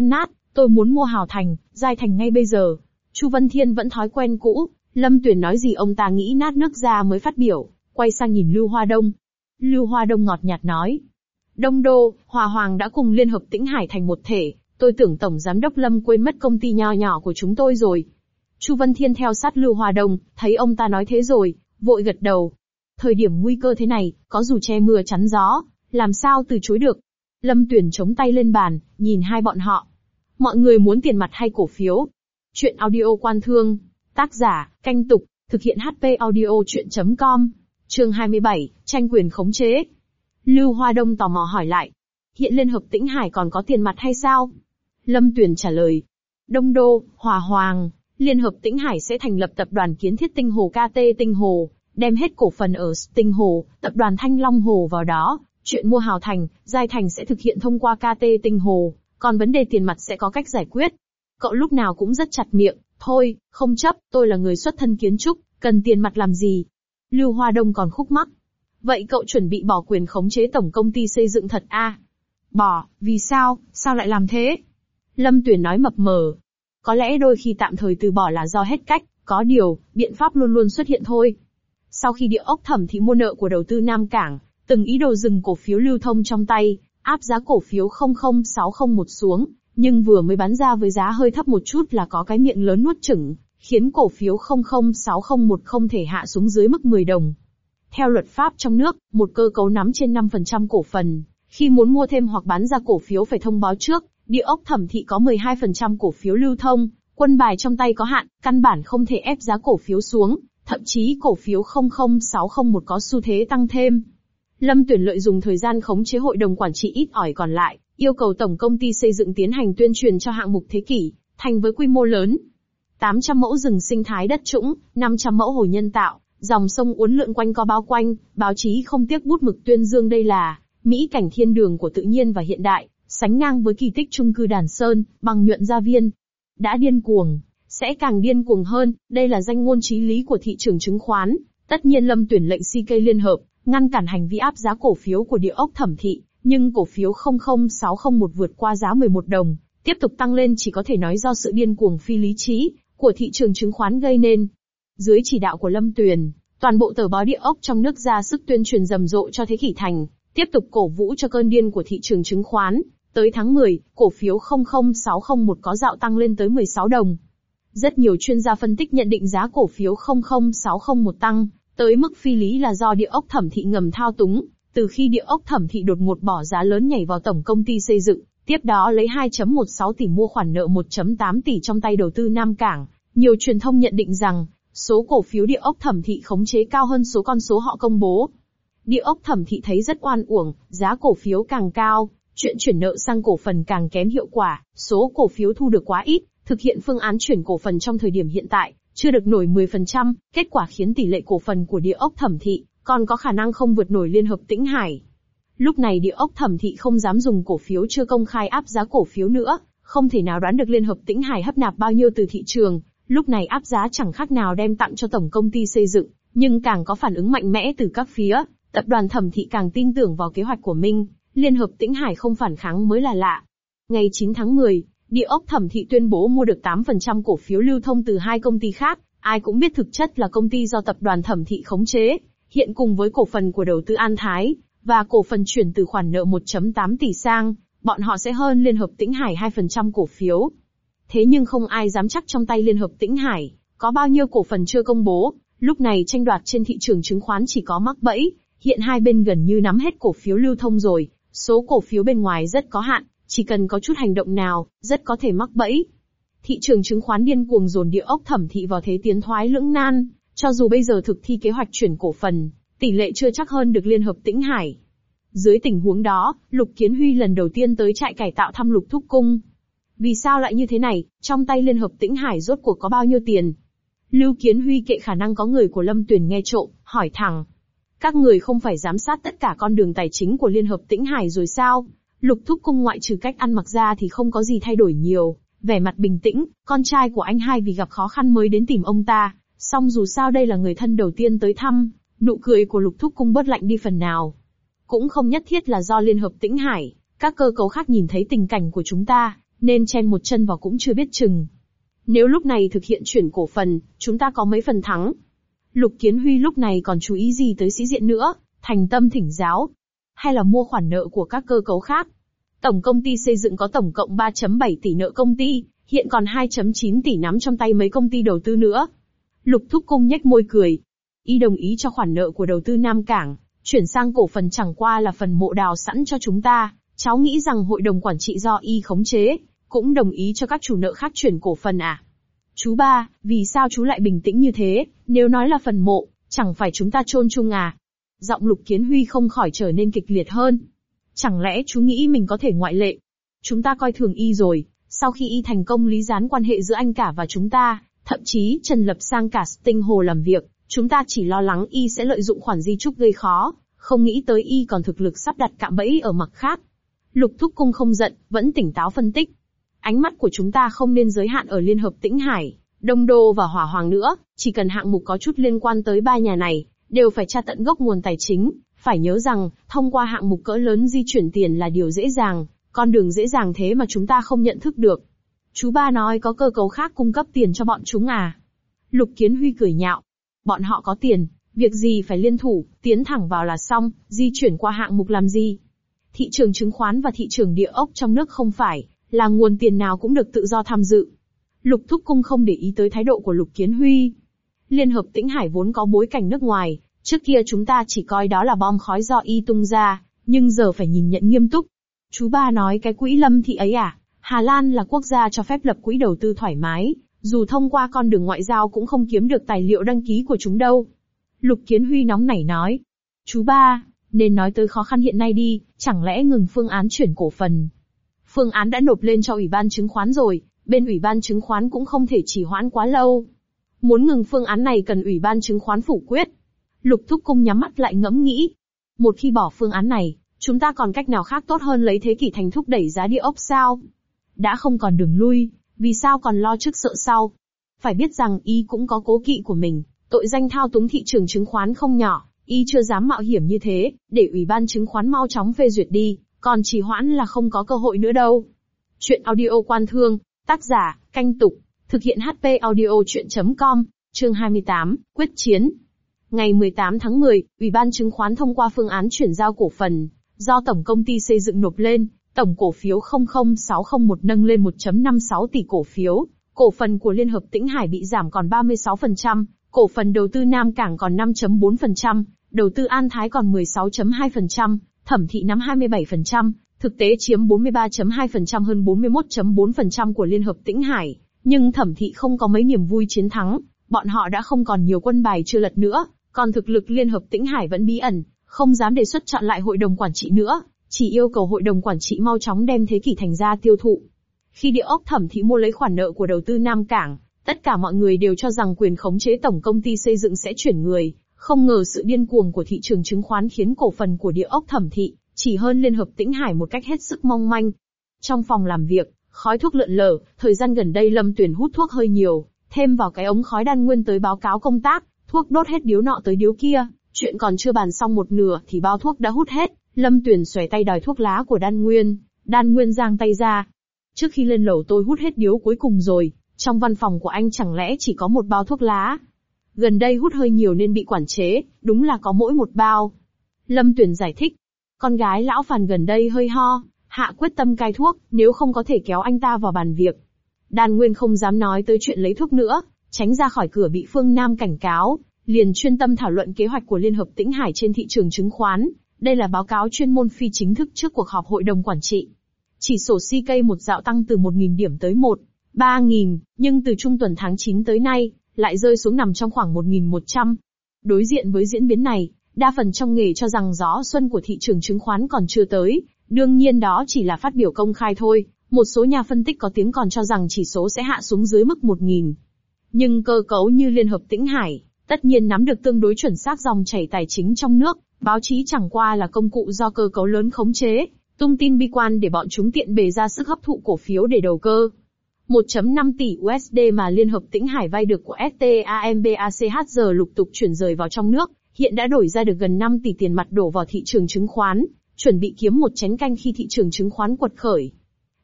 Tôi muốn mua Hào Thành, Giai Thành ngay bây giờ. Chu Vân Thiên vẫn thói quen cũ, Lâm Tuyền nói gì ông ta nghĩ nát nước ra mới phát biểu, quay sang nhìn Lưu Hoa Đông. Lưu Hoa Đông ngọt nhạt nói. Đông Đô, Hòa Hoàng đã cùng Liên hợp Tĩnh Hải thành một thể, tôi tưởng Tổng Giám đốc Lâm quên mất công ty nho nhỏ của chúng tôi rồi. Chu Vân Thiên theo sát Lưu Hoa Đông, thấy ông ta nói thế rồi, vội gật đầu. Thời điểm nguy cơ thế này, có dù che mưa chắn gió, làm sao từ chối được. Lâm Tuyền chống tay lên bàn, nhìn hai bọn họ. Mọi người muốn tiền mặt hay cổ phiếu? Chuyện audio Quan Thương. Tác giả, Canh Tục, thực hiện hát pê audio chuyện chấm com. Chương hai mươi bảy, tranh quyền khống chế. Lưu Hoa Đông tò mò hỏi lại. Hiện Liên hợp Tĩnh Hải còn có tiền mặt hay sao? Lâm Tuyền trả lời. Đông Đô, Hòa Hoàng, Liên hợp Tĩnh Hải sẽ thành lập tập đoàn kiến thiết Tinh Hồ ca tê Tinh Hồ, đem hết cổ phần ở Tinh Hồ, tập đoàn Thanh Long Hồ vào đó. Chuyện mua Hào Thành, Giai Thành sẽ thực hiện thông qua ca tê Tinh Hồ, còn vấn đề tiền mặt sẽ có cách giải quyết. Cậu lúc nào cũng rất chặt miệng, thôi, không chấp, tôi là người xuất thân kiến trúc, cần tiền mặt làm gì? Lưu Hoa Đông còn khúc mắc. Vậy cậu chuẩn bị bỏ quyền khống chế tổng công ty xây dựng thật à? Bỏ, vì sao, sao lại làm thế? Lâm Tuyền nói mập mờ. Có lẽ đôi khi tạm thời từ bỏ là do hết cách, có điều, biện pháp luôn luôn xuất hiện thôi. Sau khi Địa ốc Thẩm Thị mua nợ của đầu tư Nam Cảng, từng ý đồ dừng cổ phiếu lưu thông trong tay, áp giá cổ phiếu không không sáu không một xuống, nhưng vừa mới bán ra với giá hơi thấp một chút là có cái miệng lớn nuốt chửng, khiến cổ phiếu không không sáu không một không thể hạ xuống dưới mức mười đồng. Theo luật pháp trong nước, một cơ cấu nắm trên năm phần trăm cổ phần, khi muốn mua thêm hoặc bán ra cổ phiếu phải thông báo trước, Địa ốc Thẩm Thị có mười hai phần trăm cổ phiếu lưu thông, quân bài trong tay có hạn, căn bản không thể ép giá cổ phiếu xuống, thậm chí cổ phiếu không không sáu không một có xu thế tăng thêm. Lâm Tuyền lợi dụng thời gian khống chế hội đồng quản trị ít ỏi còn lại, yêu cầu tổng công ty xây dựng tiến hành tuyên truyền cho hạng mục thế kỷ, thành với quy mô lớn. tám trăm mẫu rừng sinh thái đất trũng, năm trăm mẫu hồ nhân tạo, dòng sông uốn lượn quanh co bao quanh, báo chí không tiếc bút mực tuyên dương đây là mỹ cảnh thiên đường của tự nhiên và hiện đại, sánh ngang với kỳ tích chung cư Đàn Sơn, bằng nhuận gia viên. Đã điên cuồng, sẽ càng điên cuồng hơn, đây là danh ngôn chí lý của thị trường chứng khoán. Tất nhiên Lâm Tuyền lệnh xê ca liên hợp, ngăn cản hành vi áp giá cổ phiếu của Địa ốc Thẩm Thị, nhưng cổ phiếu không không sáu không một vượt qua giá mười một đồng, tiếp tục tăng lên chỉ có thể nói do sự điên cuồng phi lý trí của thị trường chứng khoán gây nên. Dưới chỉ đạo của Lâm Tuyền, toàn bộ tờ báo Địa ốc trong nước ra sức tuyên truyền rầm rộ cho thế kỷ thành, tiếp tục cổ vũ cho cơn điên của thị trường chứng khoán. Tới tháng mười, cổ phiếu không không sáu không một có dạo tăng lên tới mười sáu đồng. Rất nhiều chuyên gia phân tích nhận định giá cổ phiếu không không sáu không một tăng tới mức phi lý là do Địa ốc Thẩm Thị ngầm thao túng, từ khi Địa ốc Thẩm Thị đột ngột bỏ giá lớn nhảy vào tổng công ty xây dựng, tiếp đó lấy hai phẩy mười sáu tỷ mua khoản nợ một phẩy tám tỷ trong tay đầu tư Nam Cảng. Nhiều truyền thông nhận định rằng, số cổ phiếu Địa ốc Thẩm Thị khống chế cao hơn số con số họ công bố. Địa ốc Thẩm Thị thấy rất oan uổng, giá cổ phiếu càng cao, chuyện chuyển nợ sang cổ phần càng kém hiệu quả, số cổ phiếu thu được quá ít, thực hiện phương án chuyển cổ phần trong thời điểm hiện tại, chưa được nổi mười phần trăm, kết quả khiến tỷ lệ cổ phần của Địa ốc Thẩm Thị còn có khả năng không vượt nổi Liên hợp Tĩnh Hải. Lúc này Địa ốc Thẩm Thị không dám dùng cổ phiếu chưa công khai áp giá cổ phiếu nữa, không thể nào đoán được Liên hợp Tĩnh Hải hấp nạp bao nhiêu từ thị trường, lúc này áp giá chẳng khác nào đem tặng cho tổng công ty xây dựng, nhưng càng có phản ứng mạnh mẽ từ các phía, tập đoàn Thẩm Thị càng tin tưởng vào kế hoạch của mình, Liên hợp Tĩnh Hải không phản kháng mới là lạ. Ngày chín tháng mười, Địa ốc Thẩm Thị tuyên bố mua được tám phần trăm cổ phiếu lưu thông từ hai công ty khác, ai cũng biết thực chất là công ty do tập đoàn Thẩm Thị khống chế, hiện cùng với cổ phần của đầu tư An Thái, và cổ phần chuyển từ khoản nợ một phẩy tám tỷ sang, bọn họ sẽ hơn Liên hợp Tĩnh Hải hai phần trăm cổ phiếu. Thế nhưng không ai dám chắc trong tay Liên hợp Tĩnh Hải có bao nhiêu cổ phần chưa công bố, lúc này tranh đoạt trên thị trường chứng khoán chỉ có mắc bẫy, hiện hai bên gần như nắm hết cổ phiếu lưu thông rồi, số cổ phiếu bên ngoài rất có hạn, chỉ cần có chút hành động nào, rất có thể mắc bẫy. Thị trường chứng khoán điên cuồng dồn Địa ốc Thẩm Thị vào thế tiến thoái lưỡng nan, cho dù bây giờ thực thi kế hoạch chuyển cổ phần, tỷ lệ chưa chắc hơn được Liên hợp Tĩnh Hải. Dưới tình huống đó, Lục Kiến Huy lần đầu tiên tới trại cải tạo thăm Lục Thúc Cung. Vì sao lại như thế này, trong tay Liên hợp Tĩnh Hải rốt cuộc có bao nhiêu tiền? Lưu Kiến Huy kệ khả năng có người của Lâm Tuyền nghe trộm, hỏi thẳng. Các người không phải giám sát tất cả con đường tài chính của Liên hợp Tĩnh Hải rồi sao? Lục Thúc Cung ngoại trừ cách ăn mặc ra thì không có gì thay đổi nhiều, vẻ mặt bình tĩnh, con trai của anh hai vì gặp khó khăn mới đến tìm ông ta, song dù sao đây là người thân đầu tiên tới thăm, nụ cười của Lục Thúc Cung bớt lạnh đi phần nào. Cũng không nhất thiết là do Liên hợp Tĩnh Hải, các cơ cấu khác nhìn thấy tình cảnh của chúng ta, nên chen một chân vào cũng chưa biết chừng. Nếu lúc này thực hiện chuyển cổ phần, chúng ta có mấy phần thắng. Lục Kiến Huy lúc này còn chú ý gì tới sĩ diện nữa, thành tâm thỉnh giáo. Hay là mua khoản nợ của các cơ cấu khác. Tổng công ty xây dựng có tổng cộng ba phẩy bảy tỷ nợ công ty, hiện còn hai phẩy chín tỷ nắm trong tay mấy công ty đầu tư nữa. Lục Thúc Cung nhếch môi cười. Y đồng ý cho khoản nợ của đầu tư Nam Cảng, chuyển sang cổ phần chẳng qua là phần mộ đào sẵn cho chúng ta. Cháu nghĩ rằng hội đồng quản trị do Y khống chế, cũng đồng ý cho các chủ nợ khác chuyển cổ phần à? Chú ba, vì sao chú lại bình tĩnh như thế, nếu nói là phần mộ, chẳng phải chúng ta chôn chung à? Giọng Lục Kiến Huy không khỏi trở nên kịch liệt hơn. Chẳng lẽ chú nghĩ mình có thể ngoại lệ? Chúng ta coi thường Y rồi, sau khi Y thành công lý gián quan hệ giữa anh cả và chúng ta, thậm chí Trần Lập sang cả Sting Hồ làm việc, chúng ta chỉ lo lắng Y sẽ lợi dụng khoản di chúc gây khó, không nghĩ tới Y còn thực lực sắp đặt cạm bẫy ở mặt khác. Lục Thúc Cung không giận, vẫn tỉnh táo phân tích. Ánh mắt của chúng ta không nên giới hạn ở Liên Hợp Tĩnh Hải, Đông Đô và Hỏa Hoàng nữa, chỉ cần hạng mục có chút liên quan tới ba nhà này, đều phải tra tận gốc nguồn tài chính. Phải nhớ rằng, thông qua hạng mục cỡ lớn di chuyển tiền là điều dễ dàng, con đường dễ dàng thế mà chúng ta không nhận thức được. Chú ba nói có cơ cấu khác cung cấp tiền cho bọn chúng à? Lục Kiến Huy cười nhạo. Bọn họ có tiền, việc gì phải liên thủ, tiến thẳng vào là xong, di chuyển qua hạng mục làm gì? Thị trường chứng khoán và thị trường địa ốc trong nước không phải là nguồn tiền nào cũng được tự do tham dự. Lục Thúc Cung không để ý tới thái độ của Lục Kiến Huy. Liên Hợp Tĩnh Hải vốn có bối cảnh nước ngoài, trước kia chúng ta chỉ coi đó là bom khói do Y tung ra, nhưng giờ phải nhìn nhận nghiêm túc. Chú ba nói cái quỹ Lâm Thị ấy à? Hà Lan là quốc gia cho phép lập quỹ đầu tư thoải mái, dù thông qua con đường ngoại giao cũng không kiếm được tài liệu đăng ký của chúng đâu. Lục Kiến Huy nóng nảy nói. Chú ba, nên nói tới khó khăn hiện nay đi, chẳng lẽ ngừng phương án chuyển cổ phần? Phương án đã nộp lên cho Ủy ban chứng khoán rồi, bên Ủy ban chứng khoán cũng không thể trì hoãn quá lâu. Muốn ngừng phương án này cần Ủy ban chứng khoán phủ quyết. Lục Thúc Cung nhắm mắt lại ngẫm nghĩ. Một khi bỏ phương án này, chúng ta còn cách nào khác tốt hơn lấy thế kỷ thành thúc đẩy giá địa ốc sao? Đã không còn đường lui, vì sao còn lo trước sợ sau? Phải biết rằng Y cũng có cố kỵ của mình, tội danh thao túng thị trường chứng khoán không nhỏ, Y chưa dám mạo hiểm như thế, để Ủy ban chứng khoán mau chóng phê duyệt đi, còn trì hoãn là không có cơ hội nữa đâu. Chuyện audio Quan Thương, tác giả, Canh Tục, thực hiện hát pê audio chuyện chấm com, chương hai mươi tám, quyết chiến. Ngày mười tám tháng mười, Ủy ban chứng khoán thông qua phương án chuyển giao cổ phần, do Tổng công ty xây dựng nộp lên, tổng cổ phiếu không không sáu không một nâng lên một phẩy năm sáu tỷ cổ phiếu, cổ phần của Liên Hợp Tĩnh Hải bị giảm còn ba mươi sáu phần trăm, cổ phần đầu tư Nam Cảng còn năm phẩy bốn phần trăm, đầu tư An Thái còn mười sáu phẩy hai phần trăm, Thẩm Thị nắm hai mươi bảy phần trăm, thực tế chiếm bốn mươi ba phẩy hai phần trăm hơn bốn mươi mốt phẩy bốn phần trăm của Liên Hợp Tĩnh Hải, nhưng Thẩm Thị không có mấy niềm vui chiến thắng, bọn họ đã không còn nhiều quân bài chưa lật nữa, còn thực lực Liên Hợp Tĩnh Hải vẫn bí ẩn, không dám đề xuất chọn lại hội đồng quản trị nữa, chỉ yêu cầu hội đồng quản trị mau chóng đem Thế Kỷ Thành ra tiêu thụ. Khi địa ốc Thẩm Thị mua lấy khoản nợ của đầu tư Nam Cảng, tất cả mọi người đều cho rằng quyền khống chế tổng công ty xây dựng sẽ chuyển người, không ngờ sự điên cuồng của thị trường chứng khoán khiến cổ phần của địa ốc Thẩm Thị chỉ hơn Liên Hợp Tĩnh Hải một cách hết sức mong manh. Trong phòng làm việc, khói thuốc lượn lờ, thời gian gần đây Lâm Tuyền hút thuốc hơi nhiều, thêm vào cái ống khói Đan Nguyên tới báo cáo công tác, thuốc đốt hết điếu nọ tới điếu kia, chuyện còn chưa bàn xong một nửa thì bao thuốc đã hút hết. Lâm Tuyền xòe tay đòi thuốc lá của Đan Nguyên, Đan Nguyên giang tay ra. Trước khi lên lầu tôi hút hết điếu cuối cùng rồi, trong văn phòng của anh chẳng lẽ chỉ có một bao thuốc lá? Gần đây hút hơi nhiều nên bị quản chế, đúng là có mỗi một bao. Lâm Tuyền giải thích. Con gái lão Phàn gần đây hơi ho, hạ quyết tâm cai thuốc, nếu không có thể kéo anh ta vào bàn việc. Đan Nguyên không dám nói tới chuyện lấy thuốc nữa, tránh ra khỏi cửa bị Phương Nam cảnh cáo, liền chuyên tâm thảo luận kế hoạch của Liên Hợp Tĩnh Hải trên thị trường chứng khoán. Đây là báo cáo chuyên môn phi chính thức trước cuộc họp hội đồng quản trị. Chỉ sổ xê ca một dạo tăng từ một nghìn điểm tới một phẩy ba nghìn, nhưng từ trung tuần tháng chín tới nay, lại rơi xuống nằm trong khoảng một nghìn một trăm. Đối diện với diễn biến này, đa phần trong nghề cho rằng gió xuân của thị trường chứng khoán còn chưa tới, đương nhiên đó chỉ là phát biểu công khai thôi, một số nhà phân tích có tiếng còn cho rằng chỉ số sẽ hạ xuống dưới mức một nghìn. Nhưng cơ cấu như Liên Hợp Tĩnh Hải, tất nhiên nắm được tương đối chuẩn xác dòng chảy tài chính trong nước, báo chí chẳng qua là công cụ do cơ cấu lớn khống chế, tung tin bi quan để bọn chúng tiện bề ra sức hấp thụ cổ phiếu để đầu cơ. một phẩy năm tỷ u ét đê mà Liên Hợp Tĩnh Hải vay được của Stambachh giờ lục tục chuyển rời vào trong nước, hiện đã đổi ra được gần năm tỷ tiền mặt đổ vào thị trường chứng khoán, chuẩn bị kiếm một chén canh khi thị trường chứng khoán quật khởi.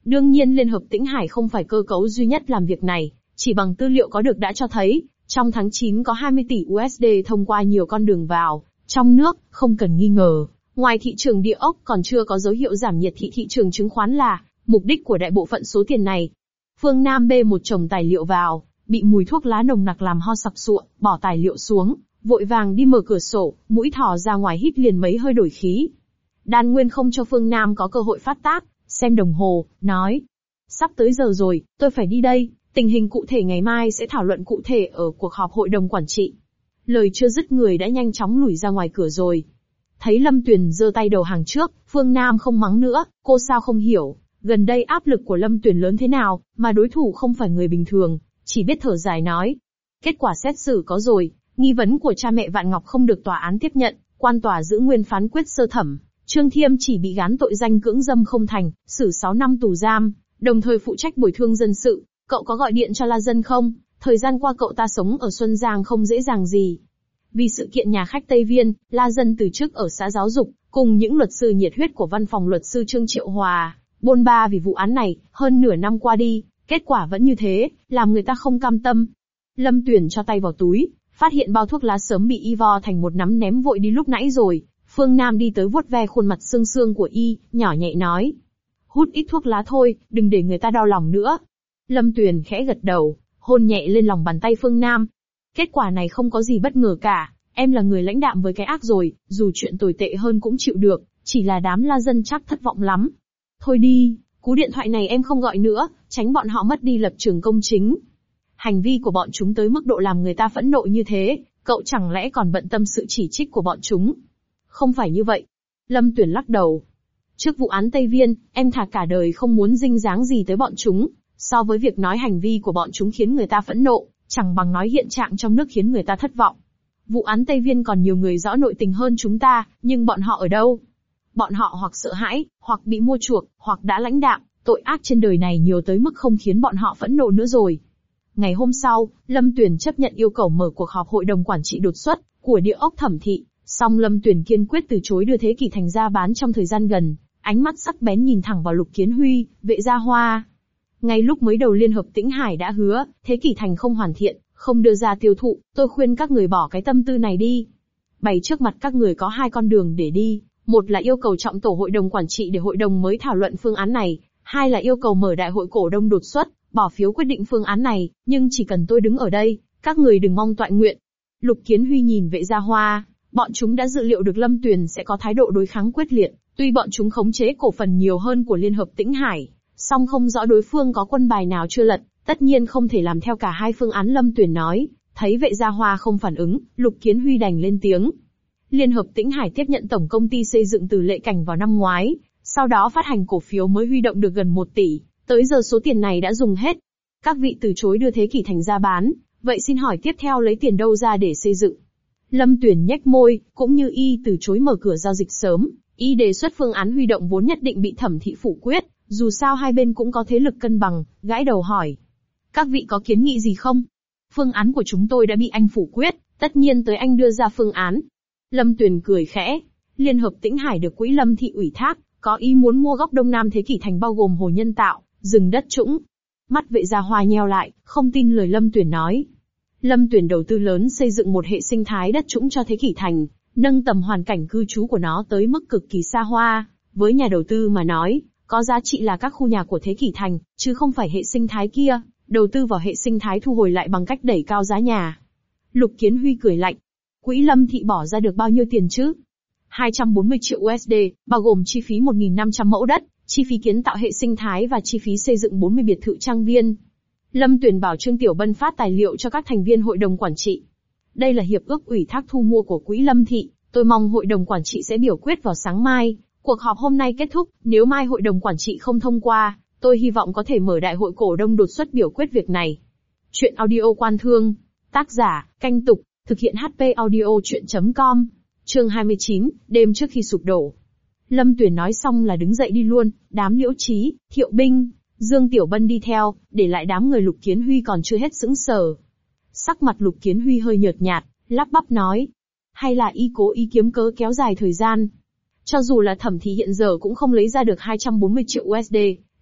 Đương nhiên Liên hợp Tĩnh Hải không phải cơ cấu duy nhất làm việc này, chỉ bằng tư liệu có được đã cho thấy, trong tháng chín có hai mươi tỷ u ét đê thông qua nhiều con đường vào trong nước, không cần nghi ngờ. Ngoài thị trường địa ốc còn chưa có dấu hiệu giảm nhiệt thì thị trường chứng khoán là mục đích của đại bộ phận số tiền này. Phương Nam bê một chồng tài liệu vào, bị mùi thuốc lá nồng nặc làm ho sặc sụa, bỏ tài liệu xuống, vội vàng đi mở cửa sổ, mũi thò ra ngoài hít liền mấy hơi đổi khí. Đan Nguyên không cho Phương Nam có cơ hội phát tác, xem đồng hồ, nói. Sắp tới giờ rồi, tôi phải đi đây, tình hình cụ thể ngày mai sẽ thảo luận cụ thể ở cuộc họp hội đồng quản trị. Lời chưa dứt người đã nhanh chóng lủi ra ngoài cửa rồi. Thấy Lâm Tuyền giơ tay đầu hàng trước, Phương Nam không mắng nữa, cô sao không hiểu, gần đây áp lực của Lâm Tuyền lớn thế nào, mà đối thủ không phải người bình thường, chỉ biết thở dài nói. Kết quả xét xử có rồi, nghi vấn của cha mẹ Vạn Ngọc không được tòa án tiếp nhận, quan tòa giữ nguyên phán quyết sơ thẩm, Trương Thiêm chỉ bị gán tội danh cưỡng dâm không thành, xử sáu năm tù giam, đồng thời phụ trách bồi thương dân sự. Cậu có gọi điện cho La Dân không? Thời gian qua cậu ta sống ở Xuân Giang không dễ dàng gì. Vì sự kiện nhà khách Tây Viên, La Dân từ chức ở xã giáo dục, cùng những luật sư nhiệt huyết của văn phòng luật sư Trương Triệu Hòa, bôn ba vì vụ án này, hơn nửa năm qua đi, kết quả vẫn như thế, làm người ta không cam tâm. Lâm Tuyền cho tay vào túi, phát hiện bao thuốc lá sớm bị y vo thành một nắm ném vội đi lúc nãy rồi. Phương Nam đi tới vuốt ve khuôn mặt xương xương của y, nhỏ nhẹ nói. Hút ít thuốc lá thôi, đừng để người ta đau lòng nữa. Lâm Tuyền khẽ gật đầu, hôn nhẹ lên lòng bàn tay Phương Nam. Kết quả này không có gì bất ngờ cả, em là người lãnh đạm với cái ác rồi, dù chuyện tồi tệ hơn cũng chịu được, chỉ là đám La Dân chắc thất vọng lắm. Thôi đi, cú điện thoại này em không gọi nữa, tránh bọn họ mất đi lập trường công chính. Hành vi của bọn chúng tới mức độ làm người ta phẫn nộ như thế, cậu chẳng lẽ còn bận tâm sự chỉ trích của bọn chúng? Không phải như vậy. Lâm Tuyền lắc đầu. Trước vụ án Tây Viên, em thà cả đời không muốn dinh dáng gì tới bọn chúng, so với việc nói hành vi của bọn chúng khiến người ta phẫn nộ, chẳng bằng nói hiện trạng trong nước khiến người ta thất vọng. Vụ án Tây Viên còn nhiều người rõ nội tình hơn chúng ta, nhưng bọn họ ở đâu? Bọn họ hoặc sợ hãi, hoặc bị mua chuộc, hoặc đã lãnh đạm, tội ác trên đời này nhiều tới mức không khiến bọn họ phẫn nộ nữa rồi. Ngày hôm sau, Lâm Tuyền chấp nhận yêu cầu mở cuộc họp hội đồng quản trị đột xuất của địa ốc Thẩm Thị, song Lâm Tuyền kiên quyết từ chối đưa Thế Kỷ Thành ra bán trong thời gian gần, ánh mắt sắc bén nhìn thẳng vào Lục Kiến Huy, Vệ Gia Hoa. Ngay lúc mới đầu Liên hợp Tĩnh Hải đã hứa, Thế Kỷ Thành không hoàn thiện, không đưa ra tiêu thụ, tôi khuyên các người bỏ cái tâm tư này đi. Bày trước mặt các người có hai con đường để đi, một là yêu cầu trọng tổ hội đồng quản trị để hội đồng mới thảo luận phương án này, hai là yêu cầu mở đại hội cổ đông đột xuất, bỏ phiếu quyết định phương án này, nhưng chỉ cần tôi đứng ở đây, các người đừng mong toại nguyện. Lục Kiến Huy nhìn Vệ Gia Hoa, bọn chúng đã dự liệu được Lâm Tuyền sẽ có thái độ đối kháng quyết liệt, tuy bọn chúng khống chế cổ phần nhiều hơn của Liên hợp Tĩnh Hải, song không rõ đối phương có quân bài nào chưa lật, tất nhiên không thể làm theo cả hai phương án Lâm Tuyền nói. Thấy Vệ Gia Hoa không phản ứng, Lục Kiến Huy đành lên tiếng. Liên hợp Tĩnh Hải tiếp nhận tổng công ty xây dựng từ Lệ Cảnh vào năm ngoái, sau đó phát hành cổ phiếu mới huy động được gần một tỷ, tới giờ số tiền này đã dùng hết. Các vị từ chối đưa Thế Kỷ Thành ra bán, vậy xin hỏi tiếp theo lấy tiền đâu ra để xây dựng? Lâm Tuyền nhếch môi, cũng như y từ chối mở cửa giao dịch sớm, y đề xuất phương án huy động vốn nhất định bị Thẩm Thị phủ quyết, dù sao hai bên cũng có thế lực cân bằng, gãi đầu hỏi. Các vị có kiến nghị gì không? Phương án của chúng tôi đã bị anh phủ quyết, tất nhiên tới anh đưa ra phương án. Lâm Tuyền cười khẽ, Liên hợp Tĩnh Hải được quỹ Lâm Thị ủy thác, có ý muốn mua góc Đông Nam Thế Kỷ Thành bao gồm hồ nhân tạo, rừng đất trũng. Mắt Vệ Gia Hoa nheo lại, không tin lời Lâm Tuyền nói. Lâm Tuyền đầu tư lớn xây dựng một hệ sinh thái đất trũng cho Thế Kỷ Thành, nâng tầm hoàn cảnh cư trú của nó tới mức cực kỳ xa hoa. Với nhà đầu tư mà nói, có giá trị là các khu nhà của Thế Kỷ Thành, chứ không phải hệ sinh thái kia. Đầu tư vào hệ sinh thái thu hồi lại bằng cách đẩy cao giá nhà. Lục Kiến Huy cười lạnh. Quỹ Lâm Thị bỏ ra được bao nhiêu tiền chứ? hai trăm bốn mươi triệu u ét đê, bao gồm chi phí một nghìn năm trăm mẫu đất, chi phí kiến tạo hệ sinh thái và chi phí xây dựng bốn mươi biệt thự trang viên. Lâm Tuyền bảo Trương Tiểu Bân phát tài liệu cho các thành viên hội đồng quản trị. Đây là hiệp ước ủy thác thu mua của quỹ Lâm Thị, tôi mong hội đồng quản trị sẽ biểu quyết vào sáng mai. Cuộc họp hôm nay kết thúc, nếu mai hội đồng quản trị không thông qua, tôi hy vọng có thể mở đại hội cổ đông đột xuất biểu quyết việc này. Chuyện audio Quan Thương. Tác giả, Canh Tục. Thực hiện hát pê audio chuyện chấm com. Chương hai mươi chín, đêm trước khi sụp đổ. Lâm Tuyền nói xong là đứng dậy đi luôn, đám Liễu Trí, Thiệu Binh, Dương Tiểu Bân đi theo, để lại đám người Lục Kiến Huy còn chưa hết sững sờ. Sắc mặt Lục Kiến Huy hơi nhợt nhạt, lắp bắp nói. Hay là y cố ý kiếm cớ kéo dài thời gian. Cho dù là Thẩm Thị hiện giờ cũng không lấy ra được hai trăm bốn mươi triệu u ét đê,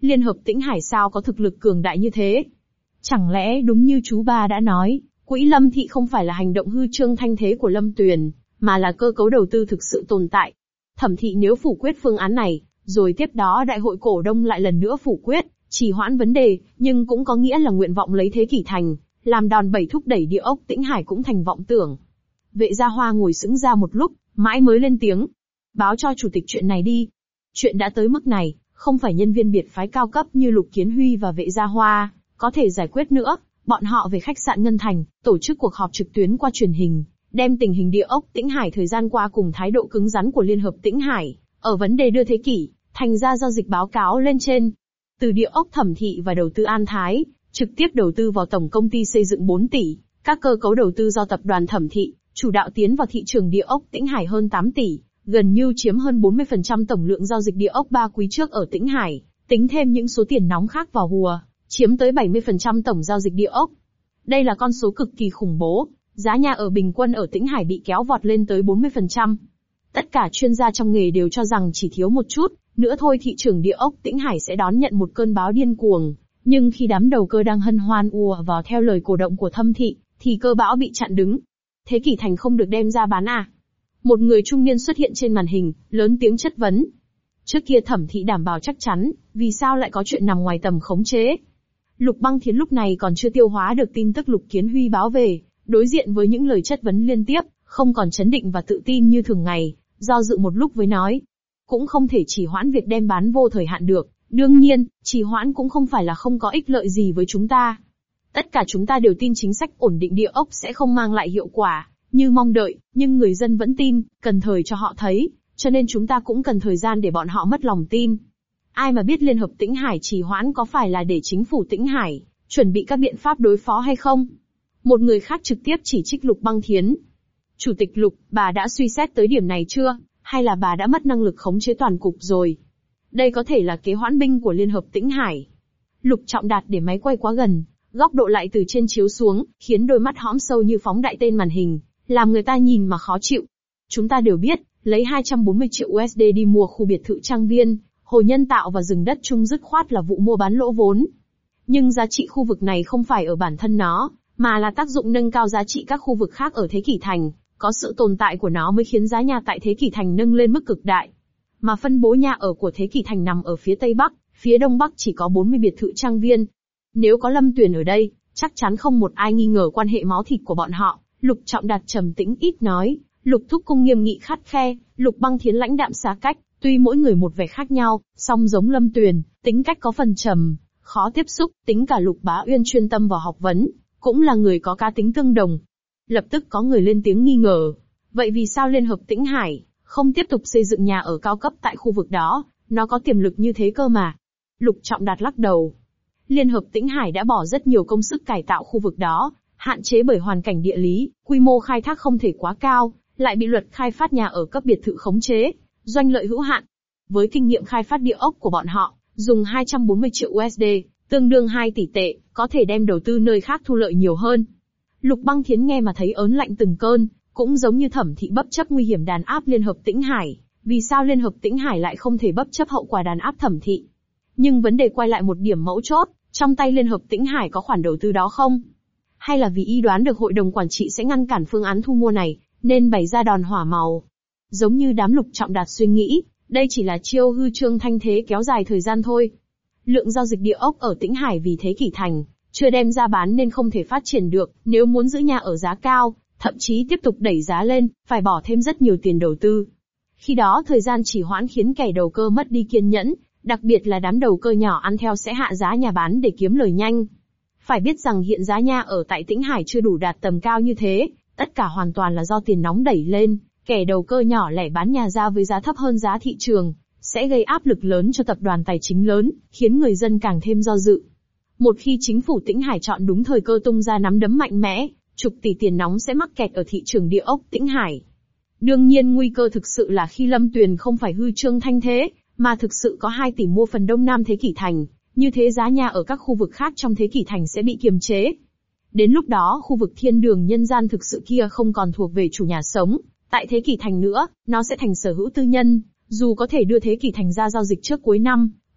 Liên hợp Tĩnh Hải sao có thực lực cường đại như thế? Chẳng lẽ đúng như chú ba đã nói, quỹ Lâm Thị không phải là hành động hư trương thanh thế của Lâm Tuyền, mà là cơ cấu đầu tư thực sự tồn tại. Thẩm Thị nếu phủ quyết phương án này, rồi tiếp đó đại hội cổ đông lại lần nữa phủ quyết, trì hoãn vấn đề, nhưng cũng có nghĩa là nguyện vọng lấy thế kỷ thành, làm đòn bẩy thúc đẩy địa ốc Tĩnh Hải cũng thành vọng tưởng. Vệ Gia Hoa ngồi sững ra một lúc, mãi mới lên tiếng. Báo cho chủ tịch chuyện này đi. Chuyện đã tới mức này, không phải nhân viên biệt phái cao cấp như Lục Kiến Huy và Vệ Gia Hoa có thể giải quyết nữa. Bọn họ về khách sạn Ngân Thành, tổ chức cuộc họp trực tuyến qua truyền hình, đem tình hình địa ốc Tĩnh Hải thời gian qua cùng thái độ cứng rắn của Liên hợp Tĩnh Hải, ở vấn đề đưa thế kỷ, thành ra giao dịch báo cáo lên trên. Từ địa ốc Thẩm Thị và đầu tư An Thái, trực tiếp đầu tư vào tổng công ty xây dựng bốn tỷ, các cơ cấu đầu tư do tập đoàn Thẩm Thị, chủ đạo tiến vào thị trường địa ốc Tĩnh Hải hơn tám tỷ, gần như chiếm hơn bốn mươi phần trăm tổng lượng giao dịch địa ốc ba quý trước ở Tĩnh Hải, tính thêm những số tiền nóng khác vào hùa, chiếm tới bảy mươi phần trăm tổng giao dịch địa ốc. Đây là con số cực kỳ khủng bố, giá nhà ở bình quân ở Tĩnh Hải bị kéo vọt lên tới bốn mươi phần trăm. Tất cả chuyên gia trong nghề đều cho rằng chỉ thiếu một chút, nữa thôi thị trường địa ốc Tĩnh Hải sẽ đón nhận một cơn bão điên cuồng. Nhưng khi đám đầu cơ đang hân hoan ùa vào theo lời cổ động của Thâm Thị, thì cơ bão bị chặn đứng. Thế kỷ thành không được đem ra bán à? Một người trung niên xuất hiện trên màn hình, lớn tiếng chất vấn. Trước kia Thẩm Thị đảm bảo chắc chắn, vì sao lại có chuyện nằm ngoài tầm khống chế? Lục Băng Thiến lúc này còn chưa tiêu hóa được tin tức Lục Kiến Huy báo về, đối diện với những lời chất vấn liên tiếp, không còn chấn định và tự tin như thường ngày, do dự một lúc với nói. Cũng không thể chỉ hoãn việc đem bán vô thời hạn được, đương nhiên, trì hoãn cũng không phải là không có ích lợi gì với chúng ta. Tất cả chúng ta đều tin chính sách ổn định địa ốc sẽ không mang lại hiệu quả như mong đợi, nhưng người dân vẫn tin, cần thời cho họ thấy, cho nên chúng ta cũng cần thời gian để bọn họ mất lòng tin. Ai mà biết Liên hợp Tĩnh Hải trì hoãn có phải là để chính phủ Tĩnh Hải chuẩn bị các biện pháp đối phó hay không? Một người khác trực tiếp chỉ trích Lục Băng Thiến. Chủ tịch Lục, bà đã suy xét tới điểm này chưa, hay là bà đã mất năng lực khống chế toàn cục rồi? Đây có thể là kế hoãn binh của Liên hợp Tĩnh Hải. Lục Trọng Đạt để máy quay quá gần, góc độ lại từ trên chiếu xuống, khiến đôi mắt hõm sâu như phóng đại tên màn hình, làm người ta nhìn mà khó chịu. Chúng ta đều biết, lấy hai trăm bốn mươi triệu u ét đê đi mua khu biệt thự trang viên, hồ nhân tạo và rừng đất chung dứt khoát là vụ mua bán lỗ vốn. Nhưng giá trị khu vực này không phải ở bản thân nó, mà là tác dụng nâng cao giá trị các khu vực khác ở Thế Kỷ Thành, có sự tồn tại của nó mới khiến giá nhà tại Thế Kỷ Thành nâng lên mức cực đại. Mà phân bố nhà ở của Thế Kỷ Thành nằm ở phía Tây Bắc, phía Đông Bắc chỉ có bốn mươi biệt thự trang viên. Nếu có Lâm Tuyền ở đây, chắc chắn không một ai nghi ngờ quan hệ máu thịt của bọn họ. Lục Trọng Đạt trầm tĩnh ít nói, Lục Thúc Cung nghiêm nghị khắt khe, Lục Băng Thiến lãnh đạm xa cách, tuy mỗi người một vẻ khác nhau, song giống Lâm Tuyền, tính cách có phần trầm, khó tiếp xúc, tính cả Lục Bá Uyên chuyên tâm vào học vấn, cũng là người có cá tính tương đồng. Lập tức có người lên tiếng nghi ngờ, vậy vì sao Liên hợp Tĩnh Hải không tiếp tục xây dựng nhà ở cao cấp tại khu vực đó, nó có tiềm lực như thế cơ mà. Lục Trọng Đạt lắc đầu. Liên hợp Tĩnh Hải đã bỏ rất nhiều công sức cải tạo khu vực đó, hạn chế bởi hoàn cảnh địa lý, quy mô khai thác không thể quá cao, lại bị luật khai phát nhà ở cấp biệt thự khống chế, doanh lợi hữu hạn. Với kinh nghiệm khai phát địa ốc của bọn họ, dùng hai trăm bốn mươi triệu u ét đê, tương đương hai tỷ tệ, có thể đem đầu tư nơi khác thu lợi nhiều hơn. Lục Băng Thiến nghe mà thấy ớn lạnh từng cơn, cũng giống như Thẩm Thị bất chấp nguy hiểm đàn áp Liên hợp Tĩnh Hải, vì sao Liên hợp Tĩnh Hải lại không thể bất chấp hậu quả đàn áp Thẩm Thị? Nhưng vấn đề quay lại một điểm mấu chốt, trong tay Liên hợp Tĩnh Hải có khoản đầu tư đó không? Hay là vì y đoán được hội đồng quản trị sẽ ngăn cản phương án thu mua này, nên bày ra đòn hỏa màu? Giống như đám Lục Trọng Đạt suy nghĩ, đây chỉ là chiêu hư trương thanh thế kéo dài thời gian thôi. Lượng giao dịch địa ốc ở Tĩnh Hải vì Thế Kỷ Thành chưa đem ra bán nên không thể phát triển được, nếu muốn giữ nhà ở giá cao, thậm chí tiếp tục đẩy giá lên, phải bỏ thêm rất nhiều tiền đầu tư. Khi đó thời gian trì hoãn khiến kẻ đầu cơ mất đi kiên nhẫn, đặc biệt là đám đầu cơ nhỏ ăn theo sẽ hạ giá nhà bán để kiếm lời nhanh. Phải biết rằng hiện giá nhà ở tại Tĩnh Hải chưa đủ đạt tầm cao như thế, tất cả hoàn toàn là do tiền nóng đẩy lên, kẻ đầu cơ nhỏ lẻ bán nhà ra với giá thấp hơn giá thị trường, sẽ gây áp lực lớn cho tập đoàn tài chính lớn, khiến người dân càng thêm do dự. Một khi chính phủ Tĩnh Hải chọn đúng thời cơ tung ra nắm đấm mạnh mẽ, chục tỷ tiền nóng sẽ mắc kẹt ở thị trường địa ốc Tĩnh Hải. Đương nhiên nguy cơ thực sự là khi Lâm Tuyền không phải hư trương thanh thế, mà thực sự có hai tỷ mua phần đông nam Thế Kỷ Thành, như thế giá nhà ở các khu vực khác trong Thế Kỷ Thành sẽ bị kiềm chế. Đến lúc đó khu vực thiên đường nhân gian thực sự kia không còn thuộc về chủ nhà sống tại Thế Kỷ Thành nữa, nó sẽ thành sở hữu tư nhân, dù có thể đưa Thế Kỷ Thành ra giao dịch trước cuối năm,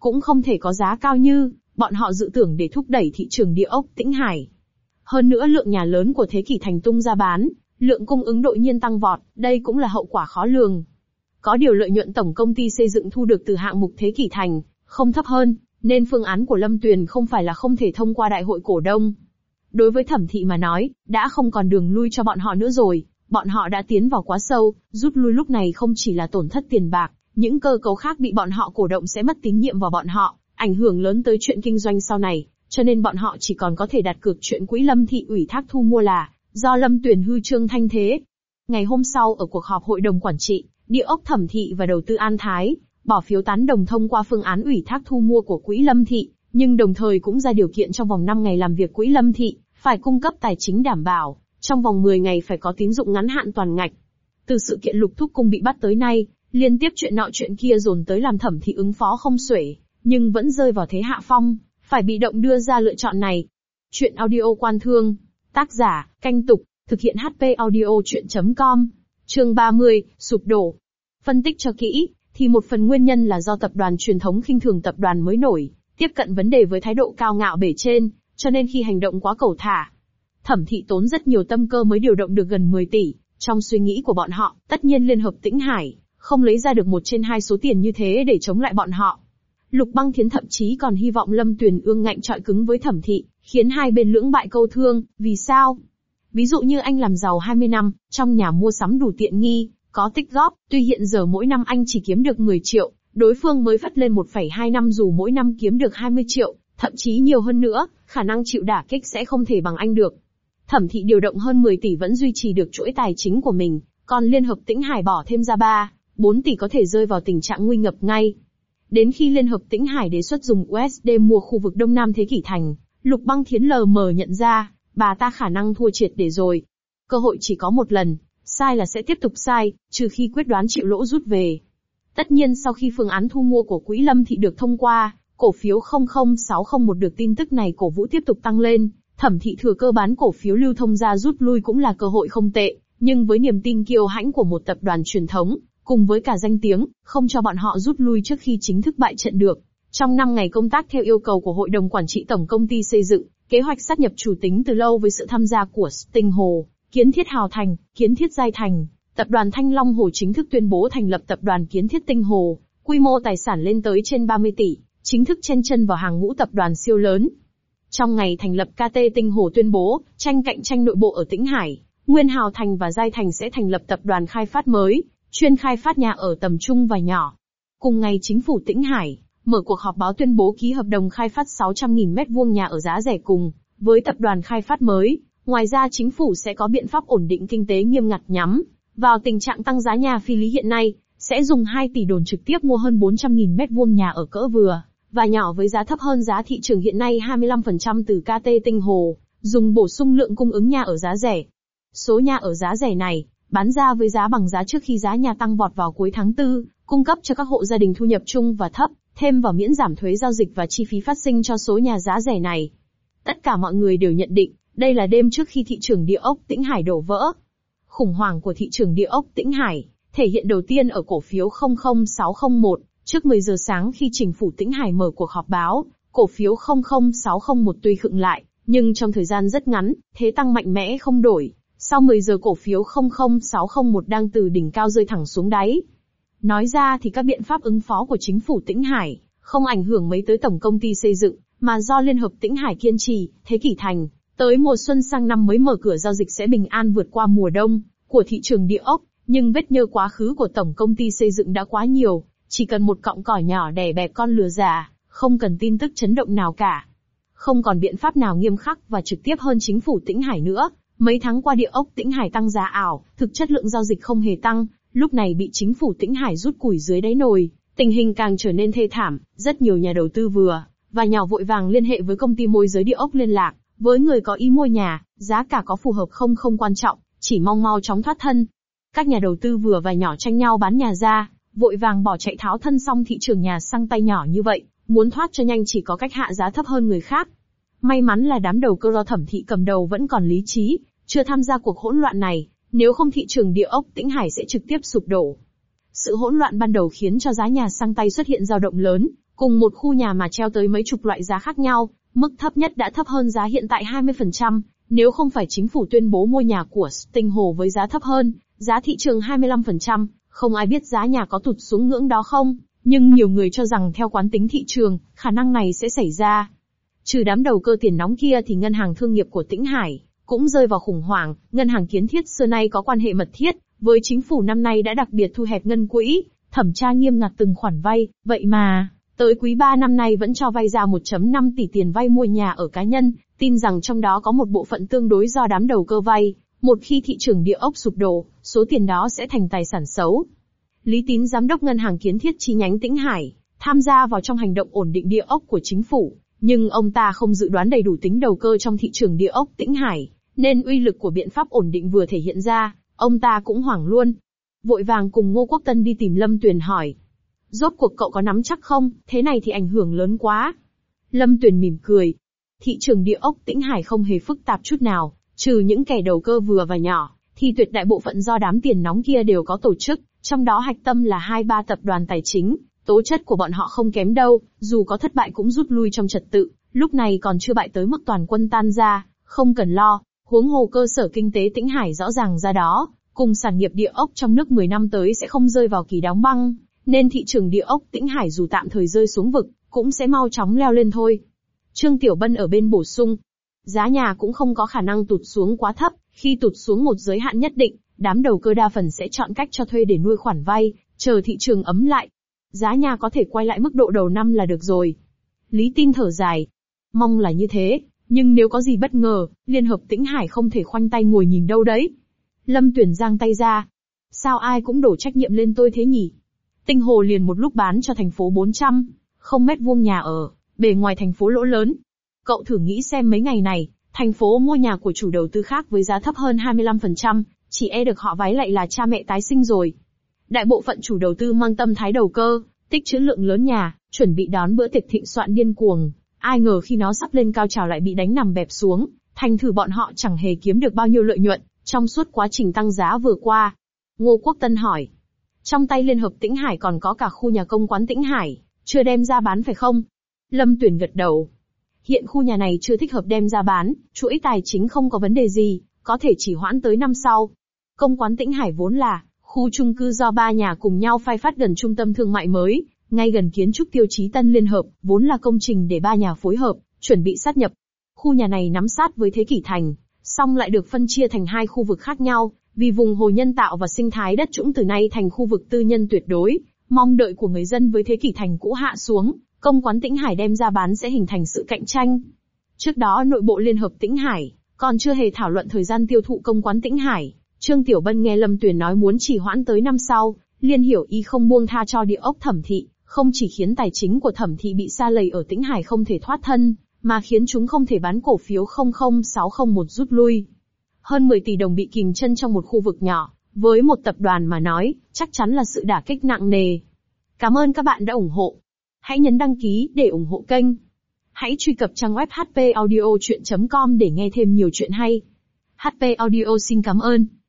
cũng không thể có giá cao như bọn họ dự tưởng để thúc đẩy thị trường địa ốc Tĩnh Hải. Hơn nữa lượng nhà lớn của Thế Kỷ Thành tung ra bán, lượng cung ứng đột nhiên tăng vọt, đây cũng là hậu quả khó lường. Có điều lợi nhuận tổng công ty xây dựng thu được từ hạng mục Thế Kỷ Thành không thấp hơn, nên phương án của Lâm Tuyền không phải là không thể thông qua đại hội cổ đông. Đối với Thẩm Thị mà nói, đã không còn đường lui cho bọn họ nữa rồi, bọn họ đã tiến vào quá sâu, rút lui lúc này không chỉ là tổn thất tiền bạc, những cơ cấu khác bị bọn họ cổ động sẽ mất tín nhiệm vào bọn họ, ảnh hưởng lớn tới chuyện kinh doanh sau này, cho nên bọn họ chỉ còn có thể đặt cược chuyện quỹ Lâm Thị ủy thác thu mua là do Lâm Tuyền hư trương thanh thế. Ngày hôm sau ở cuộc họp hội đồng quản trị, địa ốc Thẩm Thị và đầu tư An Thái bỏ phiếu tán đồng thông qua phương án ủy thác thu mua của quỹ Lâm Thị, nhưng đồng thời cũng ra điều kiện trong vòng năm ngày làm việc quỹ Lâm Thị phải cung cấp tài chính đảm bảo, trong vòng mười ngày phải có tín dụng ngắn hạn toàn ngạch. Từ sự kiện Lục Thúc Cung bị bắt tới nay, liên tiếp chuyện nọ chuyện kia dồn tới làm Thẩm Thị ứng phó không xuể, nhưng vẫn rơi vào thế hạ phong, phải bị động đưa ra lựa chọn này. Chuyện audio Quan Thương, tác giả, Canh Tục, thực hiện hát pê audio chuyện chấm com, chương ba mươi, sụp đổ. Phân tích cho kỹ, thì một phần nguyên nhân là do tập đoàn truyền thống khinh thường tập đoàn mới nổi, tiếp cận vấn đề với thái độ cao ngạo bề trên, cho nên khi hành động quá cẩu thả. Thẩm Thị tốn rất nhiều tâm cơ mới điều động được gần mười tỷ, trong suy nghĩ của bọn họ, tất nhiên Liên Hợp Tĩnh Hải không lấy ra được một trên hai số tiền như thế để chống lại bọn họ. Lục Băng Thiến thậm chí còn hy vọng Lâm Tuyền ương ngạnh chọi cứng với Thẩm Thị, khiến hai bên lưỡng bại câu thương. Vì sao? Ví dụ như anh làm giàu hai mươi năm, trong nhà mua sắm đủ tiện nghi, có tích góp, tuy hiện giờ mỗi năm anh chỉ kiếm được mười triệu, đối phương mới phất lên một phẩy hai năm dù mỗi năm kiếm được hai mươi triệu, thậm chí nhiều hơn nữa, khả năng chịu đả kích sẽ không thể bằng anh được. Thẩm Thị điều động hơn mười tỷ vẫn duy trì được chuỗi tài chính của mình, còn Liên Hợp Tĩnh Hải bỏ thêm ra ba, bốn tỷ có thể rơi vào tình trạng nguy ngập ngay. Đến khi Liên Hợp Tĩnh Hải đề xuất dùng u ét đê mua khu vực Đông Nam Thế Kỷ Thành, Lục Băng Thiến lờ mờ nhận ra, bà ta khả năng thua triệt để rồi. Cơ hội chỉ có một lần, sai là sẽ tiếp tục sai, trừ khi quyết đoán chịu lỗ rút về. Tất nhiên sau khi phương án thu mua của quỹ Lâm Thị được thông qua, cổ phiếu không không sáu không một được tin tức này cổ vũ tiếp tục tăng lên, Thẩm Thị thừa cơ bán cổ phiếu lưu thông ra rút lui cũng là cơ hội không tệ, nhưng với niềm tin kiêu hãnh của một tập đoàn truyền thống, cùng với cả danh tiếng, không cho bọn họ rút lui trước khi chính thức bại trận được. Trong năm ngày công tác theo yêu cầu của Hội đồng Quản trị Tổng Công ty Xây dựng, kế hoạch sát nhập chủ tính từ lâu với sự tham gia của Sting Hồ, Kiến Thiết Hào Thành, Kiến Thiết Giai Thành, Tập đoàn Thanh Long Hồ chính thức tuyên bố thành lập Tập đoàn Kiến Thiết Tinh Hồ, quy mô tài sản lên tới trên ba mươi tỷ, chính thức chen chân vào hàng ngũ tập đoàn siêu lớn. Trong ngày thành lập ca tê Tinh Hồ tuyên bố, tranh cạnh tranh nội bộ ở Tĩnh Hải, Nguyên Hào Thành và Giai Thành sẽ thành lập tập đoàn khai phát mới, chuyên khai phát nhà ở tầm trung và nhỏ. Cùng ngày chính phủ Tĩnh Hải mở cuộc họp báo tuyên bố ký hợp đồng khai phát sáu trăm nghìn mét vuông nhà ở giá rẻ cùng với tập đoàn khai phát mới. Ngoài ra chính phủ sẽ có biện pháp ổn định kinh tế nghiêm ngặt nhắm vào tình trạng tăng giá nhà phi lý hiện nay, sẽ dùng hai tỷ đồn trực tiếp mua hơn bốn trăm nghìn mét vuông nhà ở cỡ vừa và nhỏ với giá thấp hơn giá thị trường hiện nay hai mươi lăm phần trăm từ ca tê Tinh Hồ, dùng bổ sung lượng cung ứng nhà ở giá rẻ. Số nhà ở giá rẻ này bán ra với giá bằng giá trước khi giá nhà tăng vọt vào cuối tháng tư, cung cấp cho các hộ gia đình thu nhập trung và thấp, thêm vào miễn giảm thuế giao dịch và chi phí phát sinh cho số nhà giá rẻ này. Tất cả mọi người đều nhận định, đây là đêm trước khi thị trường địa ốc Tĩnh Hải đổ vỡ. Khủng hoảng của thị trường địa ốc Tĩnh Hải thể hiện đầu tiên ở cổ phiếu không không sáu không một, trước mười giờ sáng khi chính phủ Tĩnh Hải mở cuộc họp báo, cổ phiếu không không sáu không một tuy khựng lại, nhưng trong thời gian rất ngắn, thế tăng mạnh mẽ không đổi. Sau mười giờ cổ phiếu không không sáu không một đang từ đỉnh cao rơi thẳng xuống đáy. Nói ra thì các biện pháp ứng phó của chính phủ Tĩnh Hải không ảnh hưởng mấy tới Tổng Công ty Xây dựng, mà do Liên Hợp Tĩnh Hải kiên trì, Thế Kỷ Thành, tới mùa xuân sang năm mới mở cửa giao dịch sẽ bình an vượt qua mùa đông của thị trường địa ốc, nhưng vết nhơ quá khứ của Tổng Công ty Xây dựng đã quá nhiều, chỉ cần một cọng cỏ nhỏ đè bẹp con lừa già, không cần tin tức chấn động nào cả. Không còn biện pháp nào nghiêm khắc và trực tiếp hơn chính phủ Tĩnh Hải nữa. Mấy tháng qua địa ốc Tĩnh Hải tăng giá ảo, thực chất lượng giao dịch không hề tăng, lúc này bị chính phủ Tĩnh Hải rút củi dưới đáy nồi, tình hình càng trở nên thê thảm, rất nhiều nhà đầu tư vừa và nhỏ vội vàng liên hệ với công ty môi giới địa ốc liên lạc, với người có ý mua nhà, giá cả có phù hợp không không quan trọng, chỉ mong mau chóng thoát thân. Các nhà đầu tư vừa và nhỏ tranh nhau bán nhà ra, vội vàng bỏ chạy tháo thân xong thị trường nhà sang tay nhỏ như vậy, muốn thoát cho nhanh chỉ có cách hạ giá thấp hơn người khác. May mắn là đám đầu cơ do Thẩm Thị cầm đầu vẫn còn lý trí, chưa tham gia cuộc hỗn loạn này, nếu không thị trường địa ốc Tĩnh Hải sẽ trực tiếp sụp đổ. Sự hỗn loạn ban đầu khiến cho giá nhà sang tay xuất hiện dao động lớn, Cùng một khu nhà mà treo tới mấy chục loại giá khác nhau, mức thấp nhất đã thấp hơn giá hiện tại hai mươi phần trăm, nếu không phải chính phủ tuyên bố mua nhà của Stinghall với giá thấp hơn, giá thị trường hai mươi lăm phần trăm, không ai biết giá nhà có tụt xuống ngưỡng đó không, nhưng nhiều người cho rằng theo quán tính thị trường, khả năng này sẽ xảy ra. Trừ đám đầu cơ tiền nóng kia thì ngân hàng thương nghiệp của Tĩnh Hải cũng rơi vào khủng hoảng, ngân hàng Kiến Thiết xưa nay có quan hệ mật thiết với chính phủ năm nay đã đặc biệt thu hẹp ngân quỹ, thẩm tra nghiêm ngặt từng khoản vay, vậy mà tới quý ba năm nay vẫn cho vay ra một phẩy năm tỷ tiền vay mua nhà ở cá nhân, tin rằng trong đó có một bộ phận tương đối do đám đầu cơ vay, một khi thị trường địa ốc sụp đổ, số tiền đó sẽ thành tài sản xấu. Lý Tín giám đốc ngân hàng Kiến Thiết chi nhánh Tĩnh Hải, tham gia vào trong hành động ổn định địa ốc của chính phủ, nhưng ông ta không dự đoán đầy đủ tính đầu cơ trong thị trường địa ốc Tĩnh Hải, nên uy lực của biện pháp ổn định vừa thể hiện ra, ông ta cũng hoảng luôn. Vội vàng cùng Ngô Quốc Tân đi tìm Lâm Tuyền hỏi. Rốt cuộc cậu có nắm chắc không, thế này thì ảnh hưởng lớn quá. Lâm Tuyền mỉm cười. Thị trường địa ốc Tĩnh Hải không hề phức tạp chút nào, trừ những kẻ đầu cơ vừa và nhỏ, thì tuyệt đại bộ phận do đám tiền nóng kia đều có tổ chức, trong đó hạch tâm là hai ba tập đoàn tài chính, tố chất của bọn họ không kém đâu, dù có thất bại cũng rút lui trong trật tự, lúc này còn chưa bại tới mức toàn quân tan ra, không cần lo, huống hồ cơ sở kinh tế Tĩnh Hải rõ ràng ra đó, cùng sản nghiệp địa ốc trong nước mười năm tới sẽ không rơi vào kỳ đóng băng, nên thị trường địa ốc Tĩnh Hải dù tạm thời rơi xuống vực, cũng sẽ mau chóng leo lên thôi. Trương Tiểu Bân ở bên bổ sung, giá nhà cũng không có khả năng tụt xuống quá thấp, khi tụt xuống một giới hạn nhất định, đám đầu cơ đa phần sẽ chọn cách cho thuê để nuôi khoản vay, chờ thị trường ấm lại. Giá nhà có thể quay lại mức độ đầu năm là được rồi. Lý Tin thở dài. Mong là như thế, nhưng nếu có gì bất ngờ, Liên hợp Tĩnh Hải không thể khoanh tay ngồi nhìn đâu đấy. Lâm Tuyển giang tay ra. Sao ai cũng đổ trách nhiệm lên tôi thế nhỉ? Tinh Hồ liền một lúc bán cho thành phố bốn trăm, không mét vuông nhà ở, bề ngoài thành phố lỗ lớn. Cậu thử nghĩ xem mấy ngày này, thành phố mua nhà của chủ đầu tư khác với giá thấp hơn hai mươi lăm phần trăm, chỉ e được họ vái lại là cha mẹ tái sinh rồi. Đại bộ phận chủ đầu tư mang tâm thái đầu cơ, tích trữ lượng lớn nhà, chuẩn bị đón bữa tiệc thịnh soạn điên cuồng. Ai ngờ khi nó sắp lên cao trào lại bị đánh nằm bẹp xuống, thành thử bọn họ chẳng hề kiếm được bao nhiêu lợi nhuận trong suốt quá trình tăng giá vừa qua. Ngô Quốc Tân hỏi. Trong tay Liên hợp Tĩnh Hải còn có cả khu nhà công quán Tĩnh Hải, chưa đem ra bán phải không? Lâm Tuyển gật đầu. Hiện khu nhà này chưa thích hợp đem ra bán, chuỗi tài chính không có vấn đề gì, có thể chỉ hoãn tới năm sau. Công quán Tĩnh Hải vốn là khu chung cư do ba nhà cùng nhau khai phát gần trung tâm thương mại mới, ngay gần kiến trúc tiêu chí Tân Liên Hợp, vốn là công trình để ba nhà phối hợp, chuẩn bị sát nhập. Khu nhà này nắm sát với Thế Kỷ Thành, song lại được phân chia thành hai khu vực khác nhau, vì vùng hồ nhân tạo và sinh thái đất trũng từ nay thành khu vực tư nhân tuyệt đối, mong đợi của người dân với Thế Kỷ Thành cũ hạ xuống, công quán Tĩnh Hải đem ra bán sẽ hình thành sự cạnh tranh. Trước đó nội bộ Liên hợp Tĩnh Hải còn chưa hề thảo luận thời gian tiêu thụ công quán Tĩnh Hải. Trương Tiểu Bân nghe Lâm Tuyền nói muốn chỉ hoãn tới năm sau, liền hiểu ý không buông tha cho địa ốc Thẩm Thị, không chỉ khiến tài chính của Thẩm Thị bị sa lầy ở Tĩnh Hải không thể thoát thân, mà khiến chúng không thể bán cổ phiếu không không sáu không một rút lui. Hơn mười tỷ đồng bị kìm chân trong một khu vực nhỏ, với một tập đoàn mà nói, chắc chắn là sự đả kích nặng nề. Cảm ơn các bạn đã ủng hộ. Hãy nhấn đăng ký để ủng hộ kênh. Hãy truy cập trang web h p audio chuyện chấm com để nghe thêm nhiều chuyện hay. hát pê Audio xin cảm ơn.